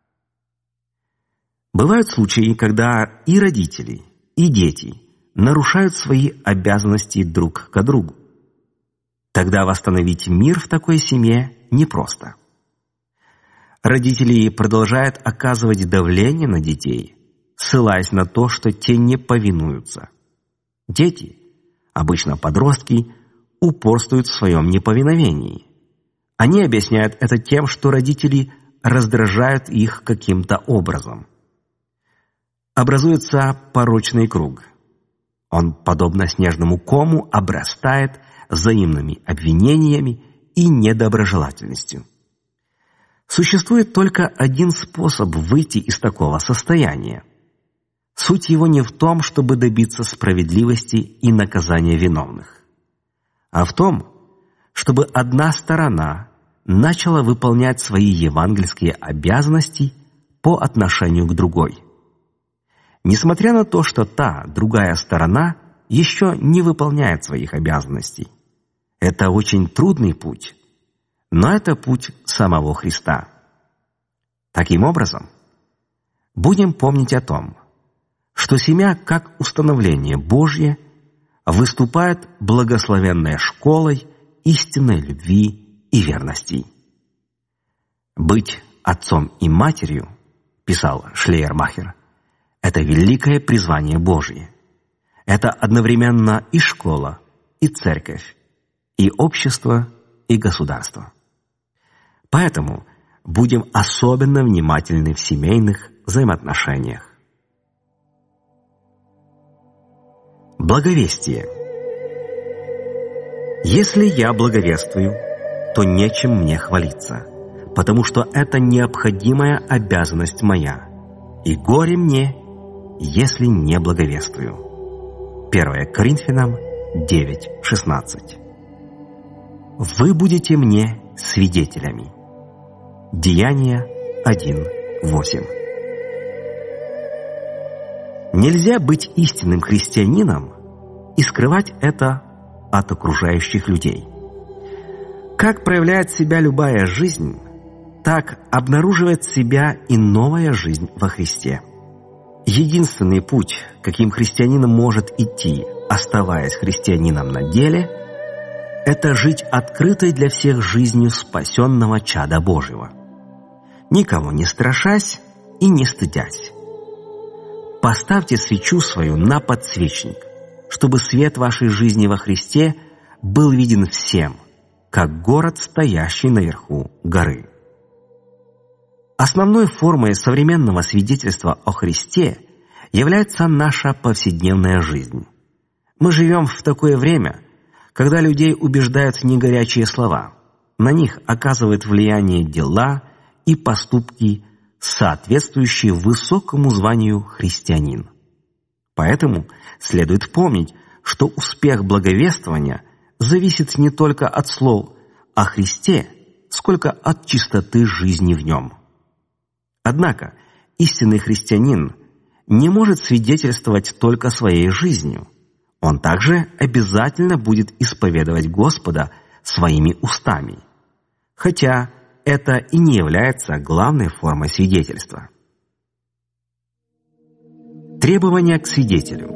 Бывают случаи, когда и родители, и дети нарушают свои обязанности друг к другу. Тогда восстановить мир в такой семье непросто. Родители продолжают оказывать давление на детей, ссылаясь на то, что те не повинуются. Дети, обычно подростки, упорствуют в своем неповиновении. Они объясняют это тем, что родители раздражают их каким-то образом. Образуется порочный круг. Он, подобно снежному кому, обрастает взаимными обвинениями и недоброжелательностью. Существует только один способ выйти из такого состояния. Суть его не в том, чтобы добиться справедливости и наказания виновных, а в том, чтобы одна сторона начала выполнять свои евангельские обязанности по отношению к другой. Несмотря на то, что та, другая сторона еще не выполняет своих обязанностей. Это очень трудный путь, но это путь самого Христа. Таким образом, будем помнить о том, что семья, как установление Божье, выступает благословенной школой истинной любви и верности. «Быть отцом и матерью, — писал Шлейермахер, — это великое призвание Божье. Это одновременно и школа, и церковь, и общество, и государство. Поэтому будем особенно внимательны в семейных взаимоотношениях. Благовестие. Если я благовествую, то нечем мне хвалиться, потому что это необходимая обязанность моя, и горе мне, если не благовествую. первое Коринфянам девять шестнадцать. Вы будете мне свидетелями. Деяния один восемь. Нельзя быть истинным христианином и скрывать это от окружающих людей. Как проявляет себя любая жизнь, так обнаруживает себя и новая жизнь во Христе. Единственный путь, каким христианин может идти, оставаясь христианином на деле, это жить открытой для всех жизнью спасенного чада Божьего, никого не страшась и не стыдясь. Поставьте свечу свою на подсвечник, чтобы свет вашей жизни во Христе был виден всем, как город, стоящий наверху горы. Основной формой современного свидетельства о Христе является наша повседневная жизнь. Мы живем в такое время, когда людей убеждают не горячие слова, на них оказывают влияние дела и поступки, соответствующие высокому званию христианин. Поэтому следует помнить, что успех благовествования зависит не только от слов о Христе, сколько от чистоты жизни в нем. Однако истинный христианин не может свидетельствовать только своей жизнью. Он также обязательно будет исповедовать Господа своими устами, хотя это и не является главной формой свидетельства. Требования к свидетелю.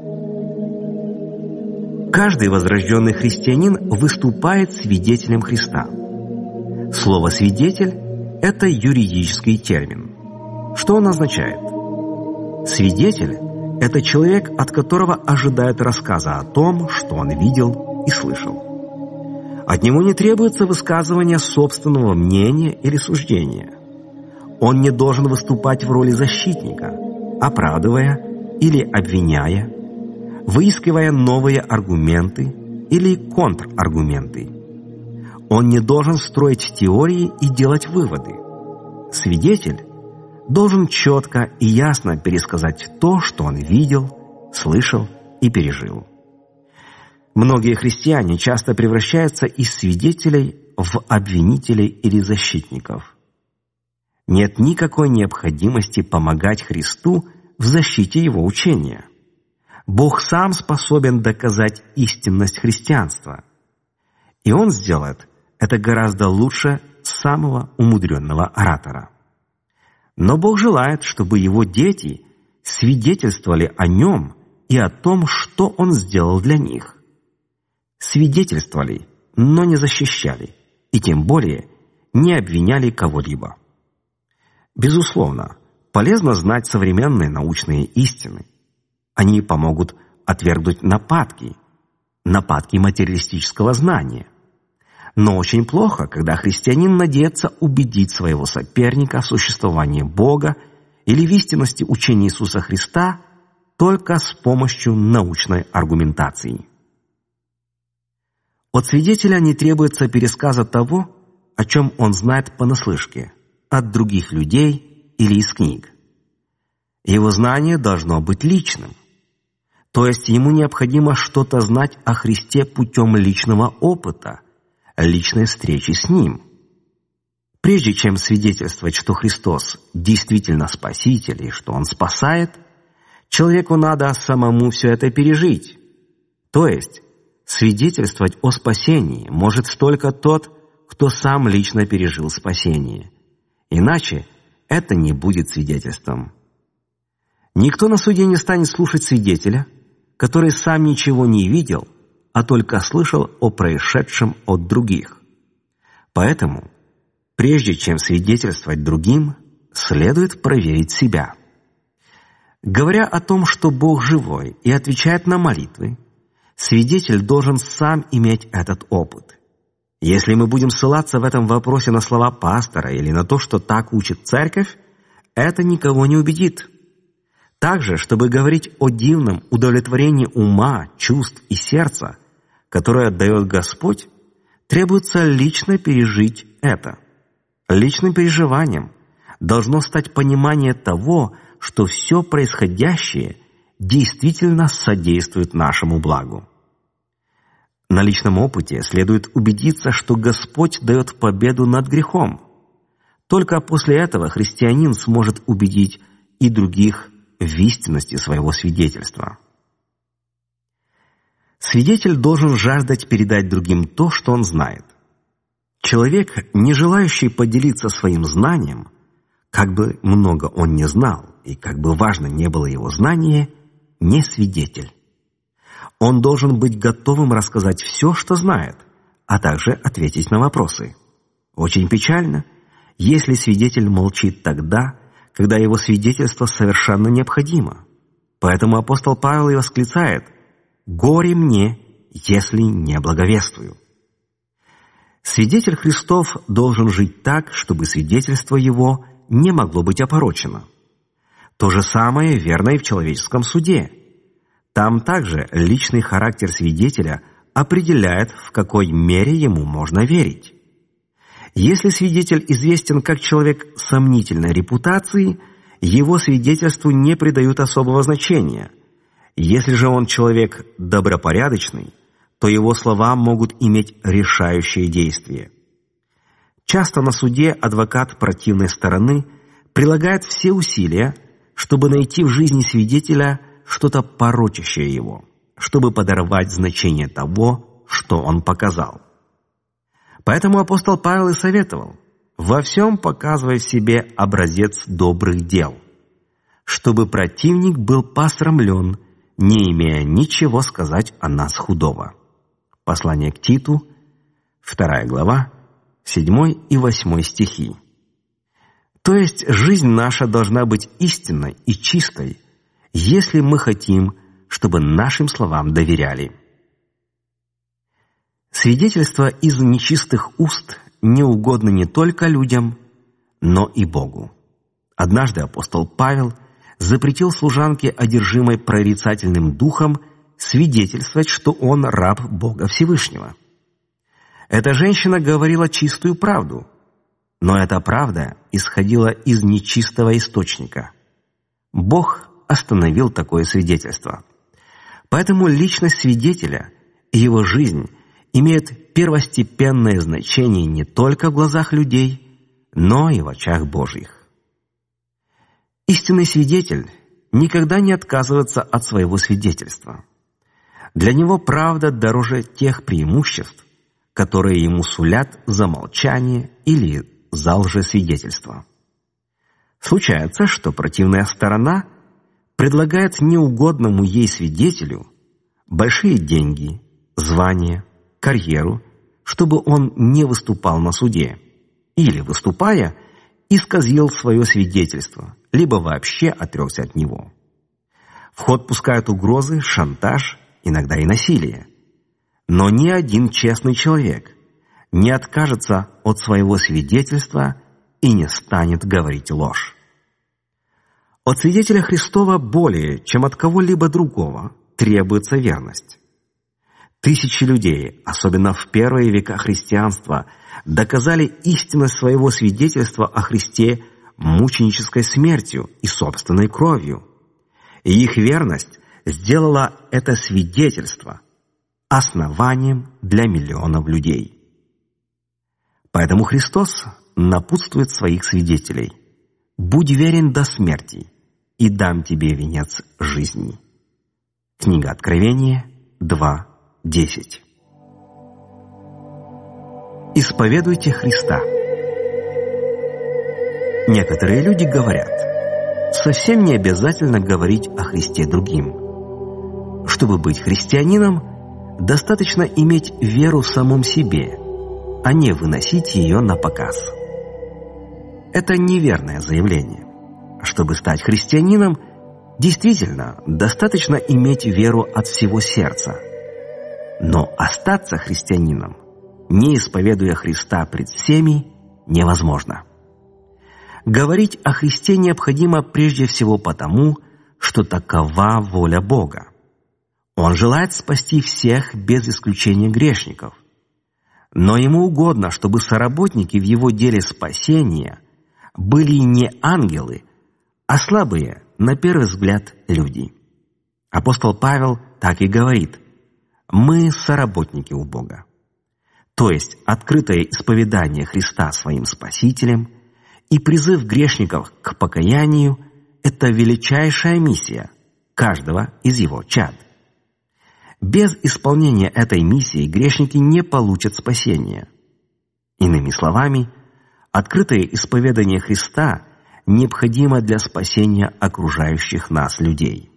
Каждый возрожденный христианин выступает свидетелем Христа. Слово «свидетель» — это юридический термин. Что он означает? Свидетель — это человек, от которого ожидают рассказа о том, что он видел и слышал. От него не требуется высказывание собственного мнения или суждения. Он не должен выступать в роли защитника, оправдывая или обвиняя, выискивая новые аргументы или контраргументы. Он не должен строить теории и делать выводы. Свидетель должен четко и ясно пересказать то, что он видел, слышал и пережил. Многие христиане часто превращаются из свидетелей в обвинителей или защитников. Нет никакой необходимости помогать Христу в защите Его учения. Бог сам способен доказать истинность христианства, и Он сделает это гораздо лучше самого умудренного оратора. Но Бог желает, чтобы Его дети свидетельствовали о Нем и о том, что Он сделал для них. Свидетельствовали, но не защищали, и тем более не обвиняли кого-либо. Безусловно, полезно знать современные научные истины. Они помогут отвергнуть нападки, нападки материалистического знания. Но очень плохо, когда христианин надеется убедить своего соперника в существовании Бога или в истинности учения Иисуса Христа только с помощью научной аргументации. От свидетеля не требуется пересказа того, о чем он знает понаслышке, от других людей или из книг. Его знание должно быть личным, то есть ему необходимо что-то знать о Христе путем личного опыта, личной встречи с Ним. Прежде чем свидетельствовать, что Христос действительно Спаситель и что Он спасает, человеку надо самому все это пережить, То есть свидетельствовать о спасении может только тот, кто сам лично пережил спасение. Иначе это не будет свидетельством. Никто на суде не станет слушать свидетеля, который сам ничего не видел, а только слышал о происшедшем от других. Поэтому, прежде чем свидетельствовать другим, следует проверить себя. Говоря о том, что Бог живой и отвечает на молитвы, свидетель должен сам иметь этот опыт. Если мы будем ссылаться в этом вопросе на слова пастора или на то, что так учит церковь, это никого не убедит. Также, чтобы говорить о дивном удовлетворении ума, чувств и сердца, которое дает Господь, требуется лично пережить это. Личным переживанием должно стать понимание того, что все происходящее действительно содействует нашему благу. На личном опыте следует убедиться, что Господь дает победу над грехом. Только после этого христианин сможет убедить и других в истинности своего свидетельства. Свидетель должен жаждать передать другим то, что он знает. Человек, не желающий поделиться своим знанием, как бы много он ни знал и как бы важно не было его знание, не свидетель. Он должен быть готовым рассказать все, что знает, а также ответить на вопросы. Очень печально, если свидетель молчит тогда, когда его свидетельство совершенно необходимо. Поэтому апостол Павел и восклицает: «Горе мне, если не благовествую». Свидетель Христов должен жить так, чтобы свидетельство его не могло быть опорочено. То же самое верно и в человеческом суде. Там также личный характер свидетеля определяет, в какой мере ему можно верить. Если свидетель известен как человек сомнительной репутации, его свидетельству не придают особого значения. Если же он человек добропорядочный, то его слова могут иметь решающее действие. Часто на суде адвокат противной стороны прилагает все усилия, чтобы найти в жизни свидетеля что-то порочащее его, чтобы подорвать значение того, что он показал. Поэтому апостол Павел и советовал: «Во всем показывай в себе образец добрых дел, чтобы противник был посрамлен, не имея ничего сказать о нас худого». Послание к Титу, вторая глава, седьмой и восьмой стихи. То есть жизнь наша должна быть истинной и чистой, если мы хотим, чтобы нашим словам доверяли. Свидетельство из нечистых уст не угодно не только людям, но и Богу. Однажды апостол Павел запретил служанке, одержимой прорицательным духом, свидетельствовать, что он раб Бога Всевышнего. Эта женщина говорила чистую правду, но эта правда исходила из нечистого источника. Бог остановил такое свидетельство. Поэтому личность свидетеля и его жизнь имеют первостепенное значение не только в глазах людей, но и в очах Божьих. Истинный свидетель никогда не отказывается от своего свидетельства. Для него правда дороже тех преимуществ, которые ему сулят за молчание или за лжесвидетельство. Случается, что противная сторона предлагает неугодному ей свидетелю большие деньги, звание, карьеру, чтобы он не выступал на суде, или, выступая, исказил свое свидетельство, либо вообще отрекся от него. В ход пускают угрозы, шантаж, иногда и насилие. Но ни один честный человек не откажется от своего свидетельства и не станет говорить ложь. От свидетеля Христова более, чем от кого-либо другого, требуется верность. Тысячи людей, особенно в первые века христианства, доказали истинность своего свидетельства о Христе мученической смертью и собственной кровью. И их верность сделала это свидетельство основанием для миллионов людей. Поэтому Христос напутствует своих свидетелей: «Будь верен до смерти, и дам тебе венец жизни». Книга Откровения, два десять. Исповедуйте Христа. Некоторые люди говорят, совсем не обязательно говорить о Христе другим. Чтобы быть христианином, достаточно иметь веру в самом себе, а не выносить ее на показ. Это неверное заявление. Чтобы стать христианином, действительно, достаточно иметь веру от всего сердца. Но остаться христианином, не исповедуя Христа пред всеми, невозможно. Говорить о Христе необходимо прежде всего потому, что такова воля Бога. Он желает спасти всех без исключения грешников. Но Ему угодно, чтобы соработники в Его деле спасения были не ангелы, а слабые, на первый взгляд, люди. Апостол Павел так и говорит: «Мы соработники у Бога». То есть открытое исповедание Христа своим Спасителем и призыв грешников к покаянию – это величайшая миссия каждого из Его чад. Без исполнения этой миссии грешники не получат спасения. Иными словами, открытое исповедание Христа необходимо для спасения окружающих нас людей.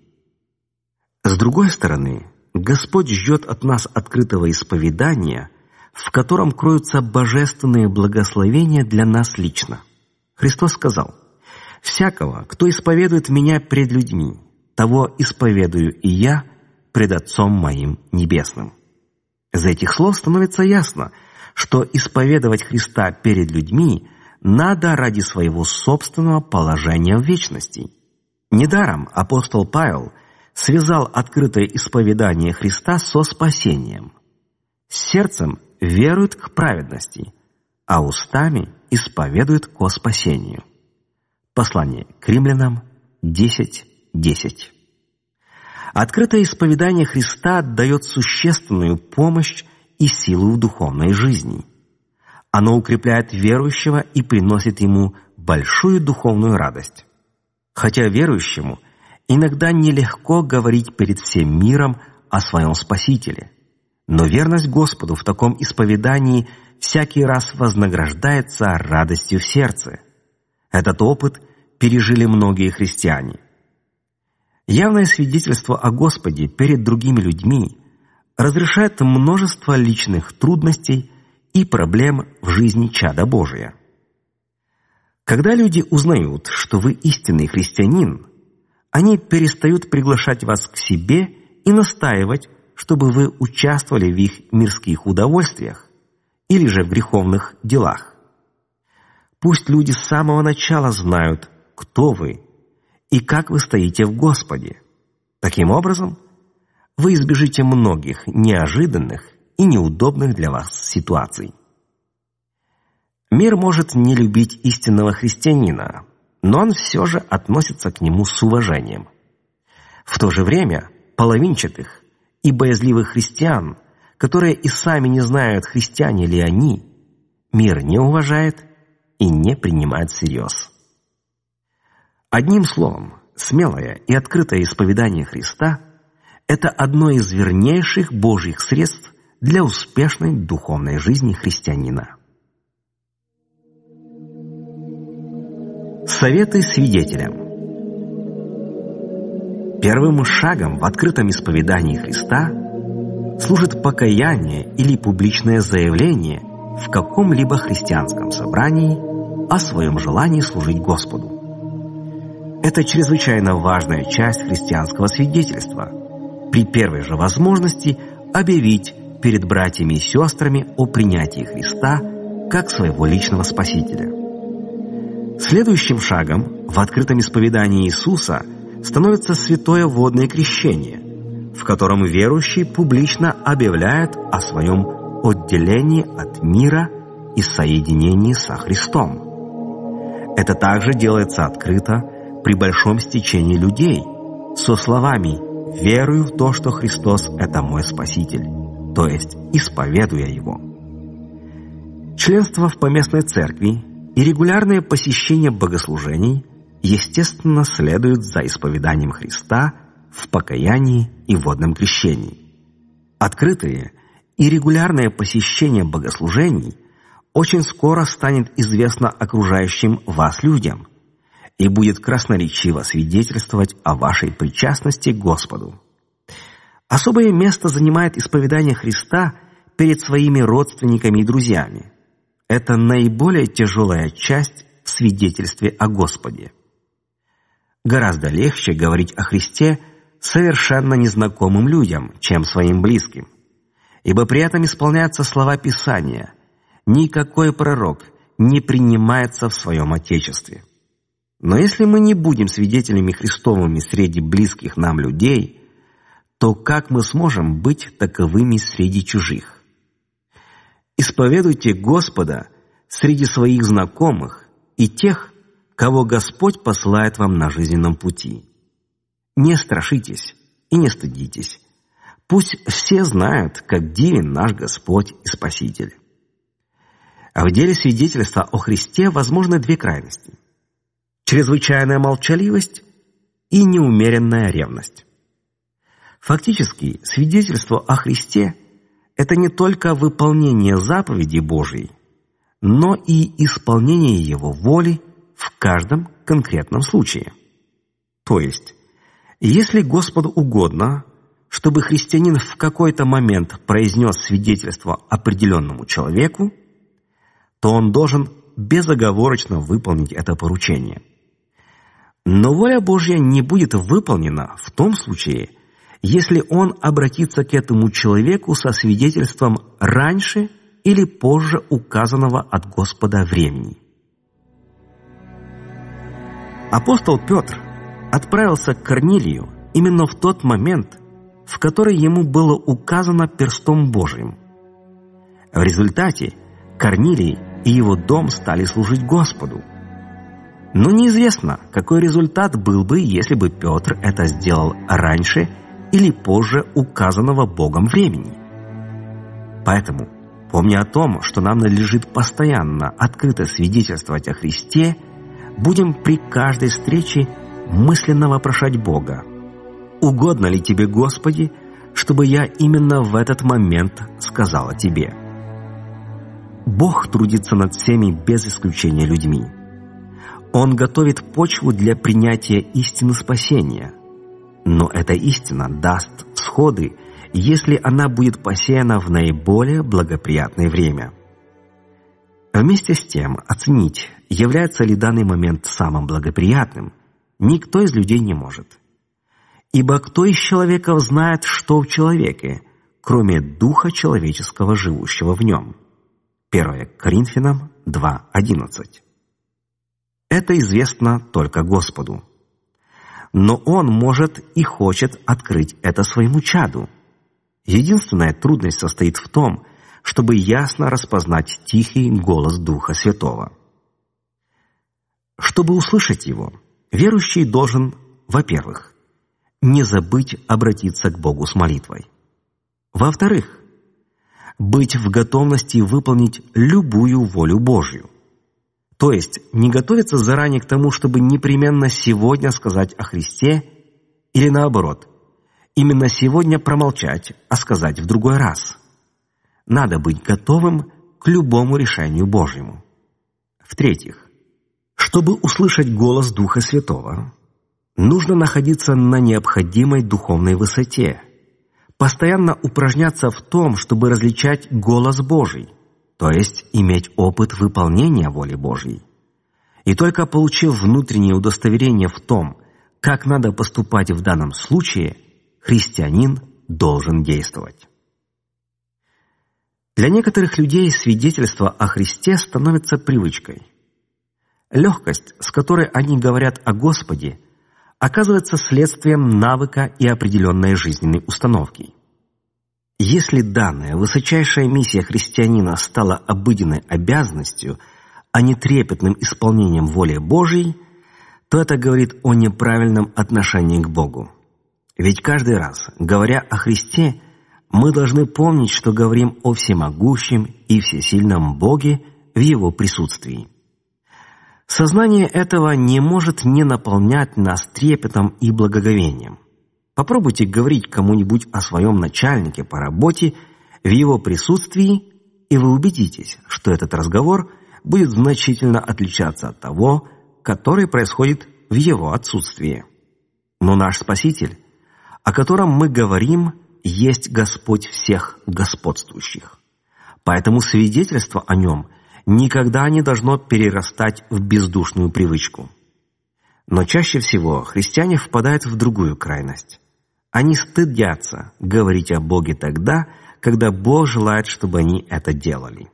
С другой стороны, Господь ждет от нас открытого исповедания, в котором кроются божественные благословения для нас лично. Христос сказал: «Всякого, кто исповедует Меня пред людьми, того исповедую и Я пред Отцом Моим Небесным». Из этих слов становится ясно, что исповедовать Христа перед людьми надо ради своего собственного положения в вечности. Недаром апостол Павел связал открытое исповедание Христа со спасением. Сердцем веруют к праведности, а устами исповедуют ко спасению. Послание к Римлянам десять десять. Открытое исповедание Христа дает существенную помощь и силу в духовной жизни. Оно укрепляет верующего и приносит ему большую духовную радость. Хотя верующему иногда нелегко говорить перед всем миром о своем Спасителе, но верность Господу в таком исповедании всякий раз вознаграждается радостью в сердце. Этот опыт пережили многие христиане. Явное свидетельство о Господе перед другими людьми разрешает множество личных трудностей и проблем в жизни чада Божия. Когда люди узнают, что вы истинный христианин, они перестают приглашать вас к себе и настаивать, чтобы вы участвовали в их мирских удовольствиях или же в греховных делах. Пусть люди с самого начала знают, кто вы и как вы стоите в Господе. Таким образом, вы избежите многих неожиданных и неудобных для вас ситуаций. Мир может не любить истинного христианина, но он все же относится к нему с уважением. В то же время половинчатых и боязливых христиан, которые и сами не знают, христиане ли они, мир не уважает и не принимает всерьез. Одним словом, смелое и открытое исповедание Христа – это одно из вернейших Божьих средств для успешной духовной жизни христианина. Советы свидетелям. Первым шагом в открытом исповедании Христа служит покаяние или публичное заявление в каком-либо христианском собрании о своем желании служить Господу. Это чрезвычайно важная часть христианского свидетельства. При первой же возможности объявить перед братьями и сестрами о принятии Христа как своего личного Спасителя. Следующим шагом в открытом исповедании Иисуса становится святое водное крещение, в котором верующий публично объявляет о своем отделении от мира и соединении со Христом. Это также делается открыто при большом стечении людей со словами «верую в то, что Христос – это мой Спаситель», то есть исповедуя Его. Членство в поместной церкви и регулярное посещение богослужений естественно следуют за исповеданием Христа в покаянии и водном крещении. Открытые и регулярное посещение богослужений очень скоро станет известно окружающим вас людям и будет красноречиво свидетельствовать о вашей причастности к Господу. Особое место занимает исповедание Христа перед своими родственниками и друзьями. Это наиболее тяжелая часть в свидетельстве о Господе. Гораздо легче говорить о Христе совершенно незнакомым людям, чем своим близким, ибо при этом исполняются слова Писания: «Никакой пророк не принимается в своем Отечестве». Но если мы не будем свидетелями Христовыми среди близких нам людей, то как мы сможем быть таковыми среди чужих? Исповедуйте Господа среди своих знакомых и тех, кого Господь посылает вам на жизненном пути. Не страшитесь и не стыдитесь. Пусть все знают, как дивен наш Господь и Спаситель. А в деле свидетельства о Христе возможны две крайности: чрезвычайная молчаливость и неумеренная ревность. Фактически, свидетельство о Христе – это не только выполнение заповедей Божьей, но и исполнение Его воли в каждом конкретном случае. То есть, если Господу угодно, чтобы христианин в какой-то момент произнес свидетельство определенному человеку, то он должен безоговорочно выполнить это поручение. Но воля Божья не будет выполнена в том случае, если он обратится к этому человеку со свидетельством раньше или позже указанного от Господа времени. Апостол Петр отправился к Корнилию именно в тот момент, в который ему было указано перстом Божиим. В результате Корнилий и его дом стали служить Господу. Но неизвестно, какой результат был бы, если бы Петр это сделал раньше или позже указанного Богом времени. Поэтому, помня о том, что нам надлежит постоянно открыто свидетельствовать о Христе, будем при каждой встрече мысленно вопрошать Бога: «Угодно ли Тебе, Господи, чтобы я именно в этот момент сказал о Тебе?» Бог трудится над всеми без исключения людьми. Он готовит почву для принятия истины спасения. Но эта истина даст всходы, если она будет посеяна в наиболее благоприятное время. Вместе с тем оценить, является ли данный момент самым благоприятным, никто из людей не может. Ибо кто из человеков знает, что в человеке, кроме духа человеческого, живущего в нем? первое Коринфянам два одиннадцать. Это известно только Господу. Но Он может и хочет открыть это своему чаду. Единственная трудность состоит в том, чтобы ясно распознать тихий голос Духа Святого. Чтобы услышать его, верующий должен, во-первых, не забыть обратиться к Богу с молитвой. Во-вторых, быть в готовности выполнить любую волю Божью. То есть не готовиться заранее к тому, чтобы непременно сегодня сказать о Христе, или наоборот, именно сегодня промолчать, а сказать в другой раз. Надо быть готовым к любому решению Божьему. В-третьих, чтобы услышать голос Духа Святого, нужно находиться на необходимой духовной высоте, постоянно упражняться в том, чтобы различать голос Божий, то есть иметь опыт выполнения воли Божьей. И только получив внутреннее удостоверение в том, как надо поступать в данном случае, христианин должен действовать. Для некоторых людей свидетельство о Христе становится привычкой. Легкость, с которой они говорят о Господе, оказывается следствием навыка и определенной жизненной установки. Если данная высочайшая миссия христианина стала обыденной обязанностью, а не трепетным исполнением воли Божьей, то это говорит о неправильном отношении к Богу. Ведь каждый раз, говоря о Христе, мы должны помнить, что говорим о всемогущем и всесильном Боге в Его присутствии. Сознание этого не может не наполнять нас трепетом и благоговением. Попробуйте говорить кому-нибудь о своем начальнике по работе в его присутствии, и вы убедитесь, что этот разговор будет значительно отличаться от того, который происходит в его отсутствии. Но наш Спаситель, о котором мы говорим, есть Господь всех господствующих. Поэтому свидетельство о Нем никогда не должно перерастать в бездушную привычку. Но чаще всего христиане впадают в другую крайность. Они стыдятся говорить о Боге тогда, когда Бог желает, чтобы они это делали.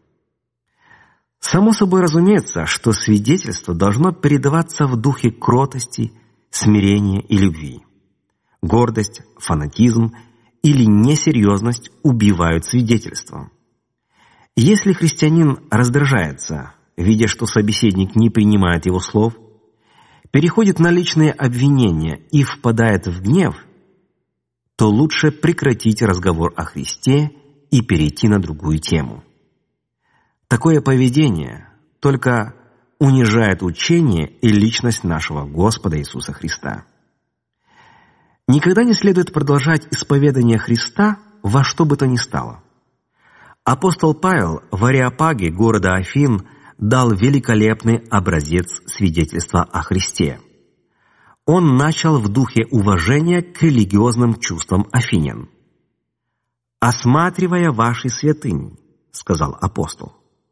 Само собой разумеется, что свидетельство должно передаваться в духе кротости, смирения и любви. Гордость, фанатизм или несерьезность убивают свидетельство. Если христианин раздражается, видя, что собеседник не принимает его слов, переходит на личные обвинения и впадает в гнев, то лучше прекратить разговор о Христе и перейти на другую тему. Такое поведение только унижает учение и личность нашего Господа Иисуса Христа. Никогда не следует продолжать исповедание Христа во что бы то ни стало. Апостол Павел в Ареопаге города Афин дал великолепный образец свидетельства о Христе. Он начал в духе уважения к религиозным чувствам афинян. «Осматривая ваши святыни», — сказал апостол.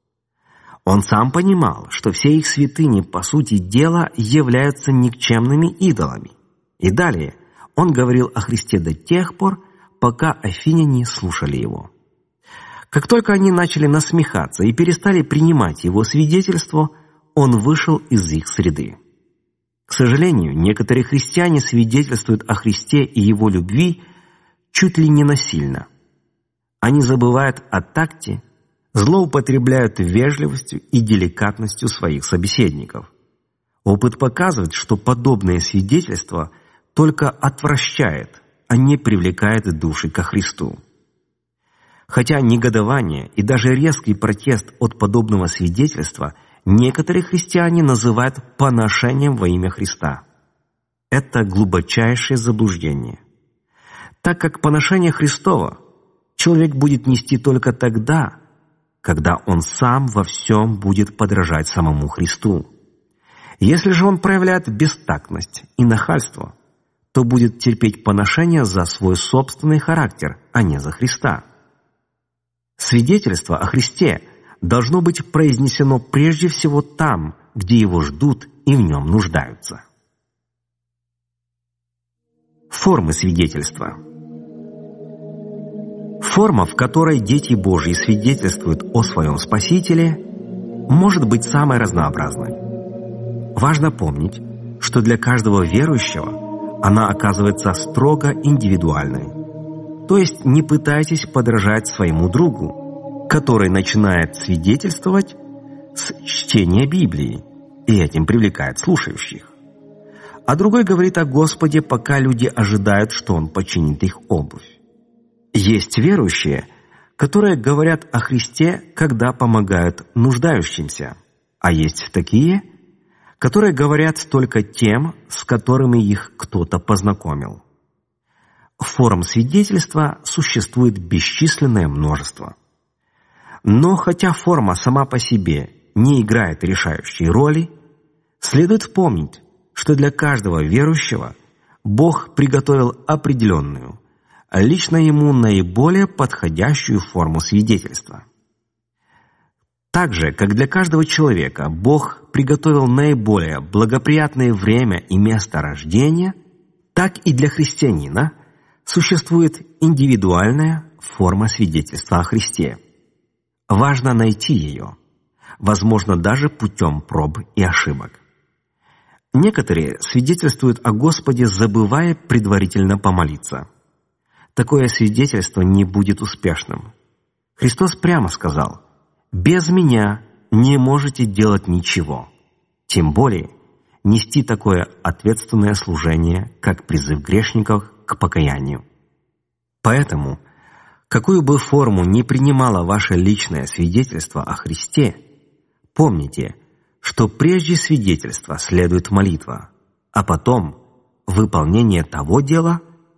Он сам понимал, что все их святыни, по сути дела, являются никчемными идолами. И далее он говорил о Христе до тех пор, пока афиняне слушали его. Как только они начали насмехаться и перестали принимать его свидетельство, он вышел из их среды. К сожалению, некоторые христиане свидетельствуют о Христе и его любви чуть ли не насильно. Они забывают о такте, злоупотребляют вежливостью и деликатностью своих собеседников. Опыт показывает, что подобное свидетельство только отвращает, а не привлекает души ко Христу. Хотя негодование и даже резкий протест от подобного свидетельства некоторые христиане называют поношением во имя Христа. Это глубочайшее заблуждение. Так как поношение Христово человек будет нести только тогда, когда он сам во всем будет подражать самому Христу. Если же он проявляет бестактность и нахальство, то будет терпеть поношение за свой собственный характер, а не за Христа. Свидетельство о Христе должно быть произнесено прежде всего там, где его ждут и в нем нуждаются. Формы свидетельства. Форма, в которой дети Божьи свидетельствуют о своем Спасителе, может быть самой разнообразной. Важно помнить, что для каждого верующего она оказывается строго индивидуальной. То есть не пытайтесь подражать своему другу, который начинает свидетельствовать с чтения Библии и этим привлекает слушающих. А другой говорит о Господе, пока люди ожидают, что Он починит их обувь. Есть верующие, которые говорят о Христе, когда помогают нуждающимся, а есть такие, которые говорят только тем, с которыми их кто-то познакомил. Форм свидетельства существует бесчисленное множество. Но хотя форма сама по себе не играет решающей роли, следует помнить, что для каждого верующего Бог приготовил определенную, лично ему наиболее подходящую форму свидетельства. Так же, как для каждого человека Бог приготовил наиболее благоприятное время и место рождения, так и для христианина существует индивидуальная форма свидетельства о Христе. Важно найти ее, возможно, даже путем проб и ошибок. Некоторые свидетельствуют о Господе, забывая предварительно помолиться. Такое свидетельство не будет успешным. Христос прямо сказал: «Без Меня не можете делать ничего, тем более нести такое ответственное служение, как призыв грешников к покаянию». Поэтому, какую бы форму ни принимало ваше личное свидетельство о Христе, помните, что прежде свидетельства следует молитва, а потом выполнение того дела,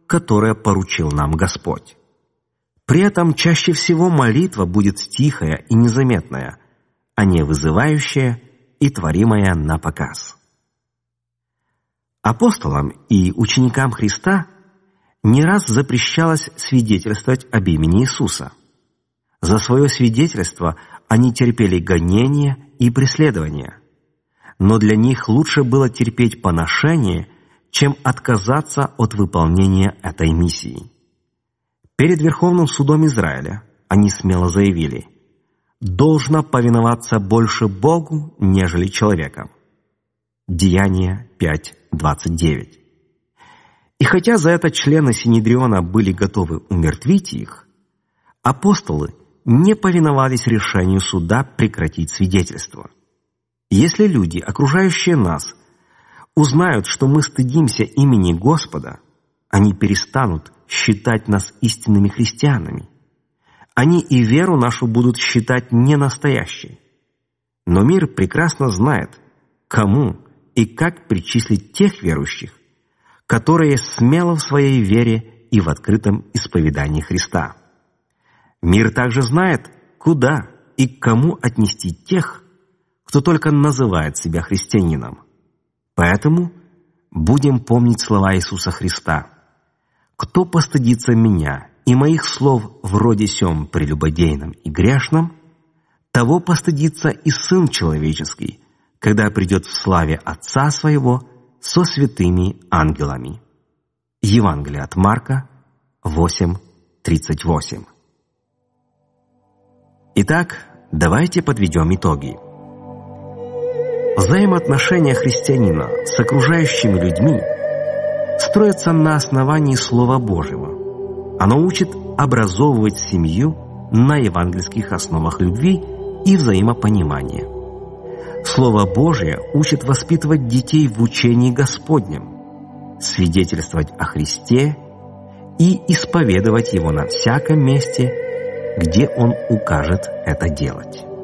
которое поручил нам Господь. При этом чаще всего молитва будет тихая и незаметная, а не вызывающая и творимая на показ. Апостолам и ученикам Христа не раз запрещалось свидетельствовать об имени Иисуса. За свое свидетельство они терпели гонения и преследования, но для них лучше было терпеть поношение, чем отказаться от выполнения этой миссии. Перед Верховным судом Израиля они смело заявили: «Должно повиноваться больше Богу, нежели человекам». Деяния пять двадцать девять. И хотя за это члены Синедриона были готовы умертвить их, апостолы не повиновались решению суда прекратить свидетельство. Если люди, окружающие нас, узнают, что мы стыдимся имени Господа, они перестанут считать нас истинными христианами. Они и веру нашу будут считать ненастоящей. Но мир прекрасно знает, кому и как причислить тех верующих, которые смело в своей вере и в открытом исповедании Христа. Мир также знает, куда и к кому отнести тех, кто только называет себя христианином. Поэтому будем помнить слова Иисуса Христа: «Кто постыдится меня и моих слов вроде сём прелюбодейном и грешном, того постыдится и Сын Человеческий, когда придет в славе Отца Своего со святыми ангелами». Евангелие от Марка восемь тридцать восемь. Итак, давайте подведем итоги. Взаимоотношения христианина с окружающими людьми строятся на основании Слова Божьего. Оно учит образовывать семью на евангельских основах любви и взаимопонимания. Слово Божье учит воспитывать детей в учении Господнем, свидетельствовать о Христе и исповедовать Его на всяком месте, где Он укажет это делать.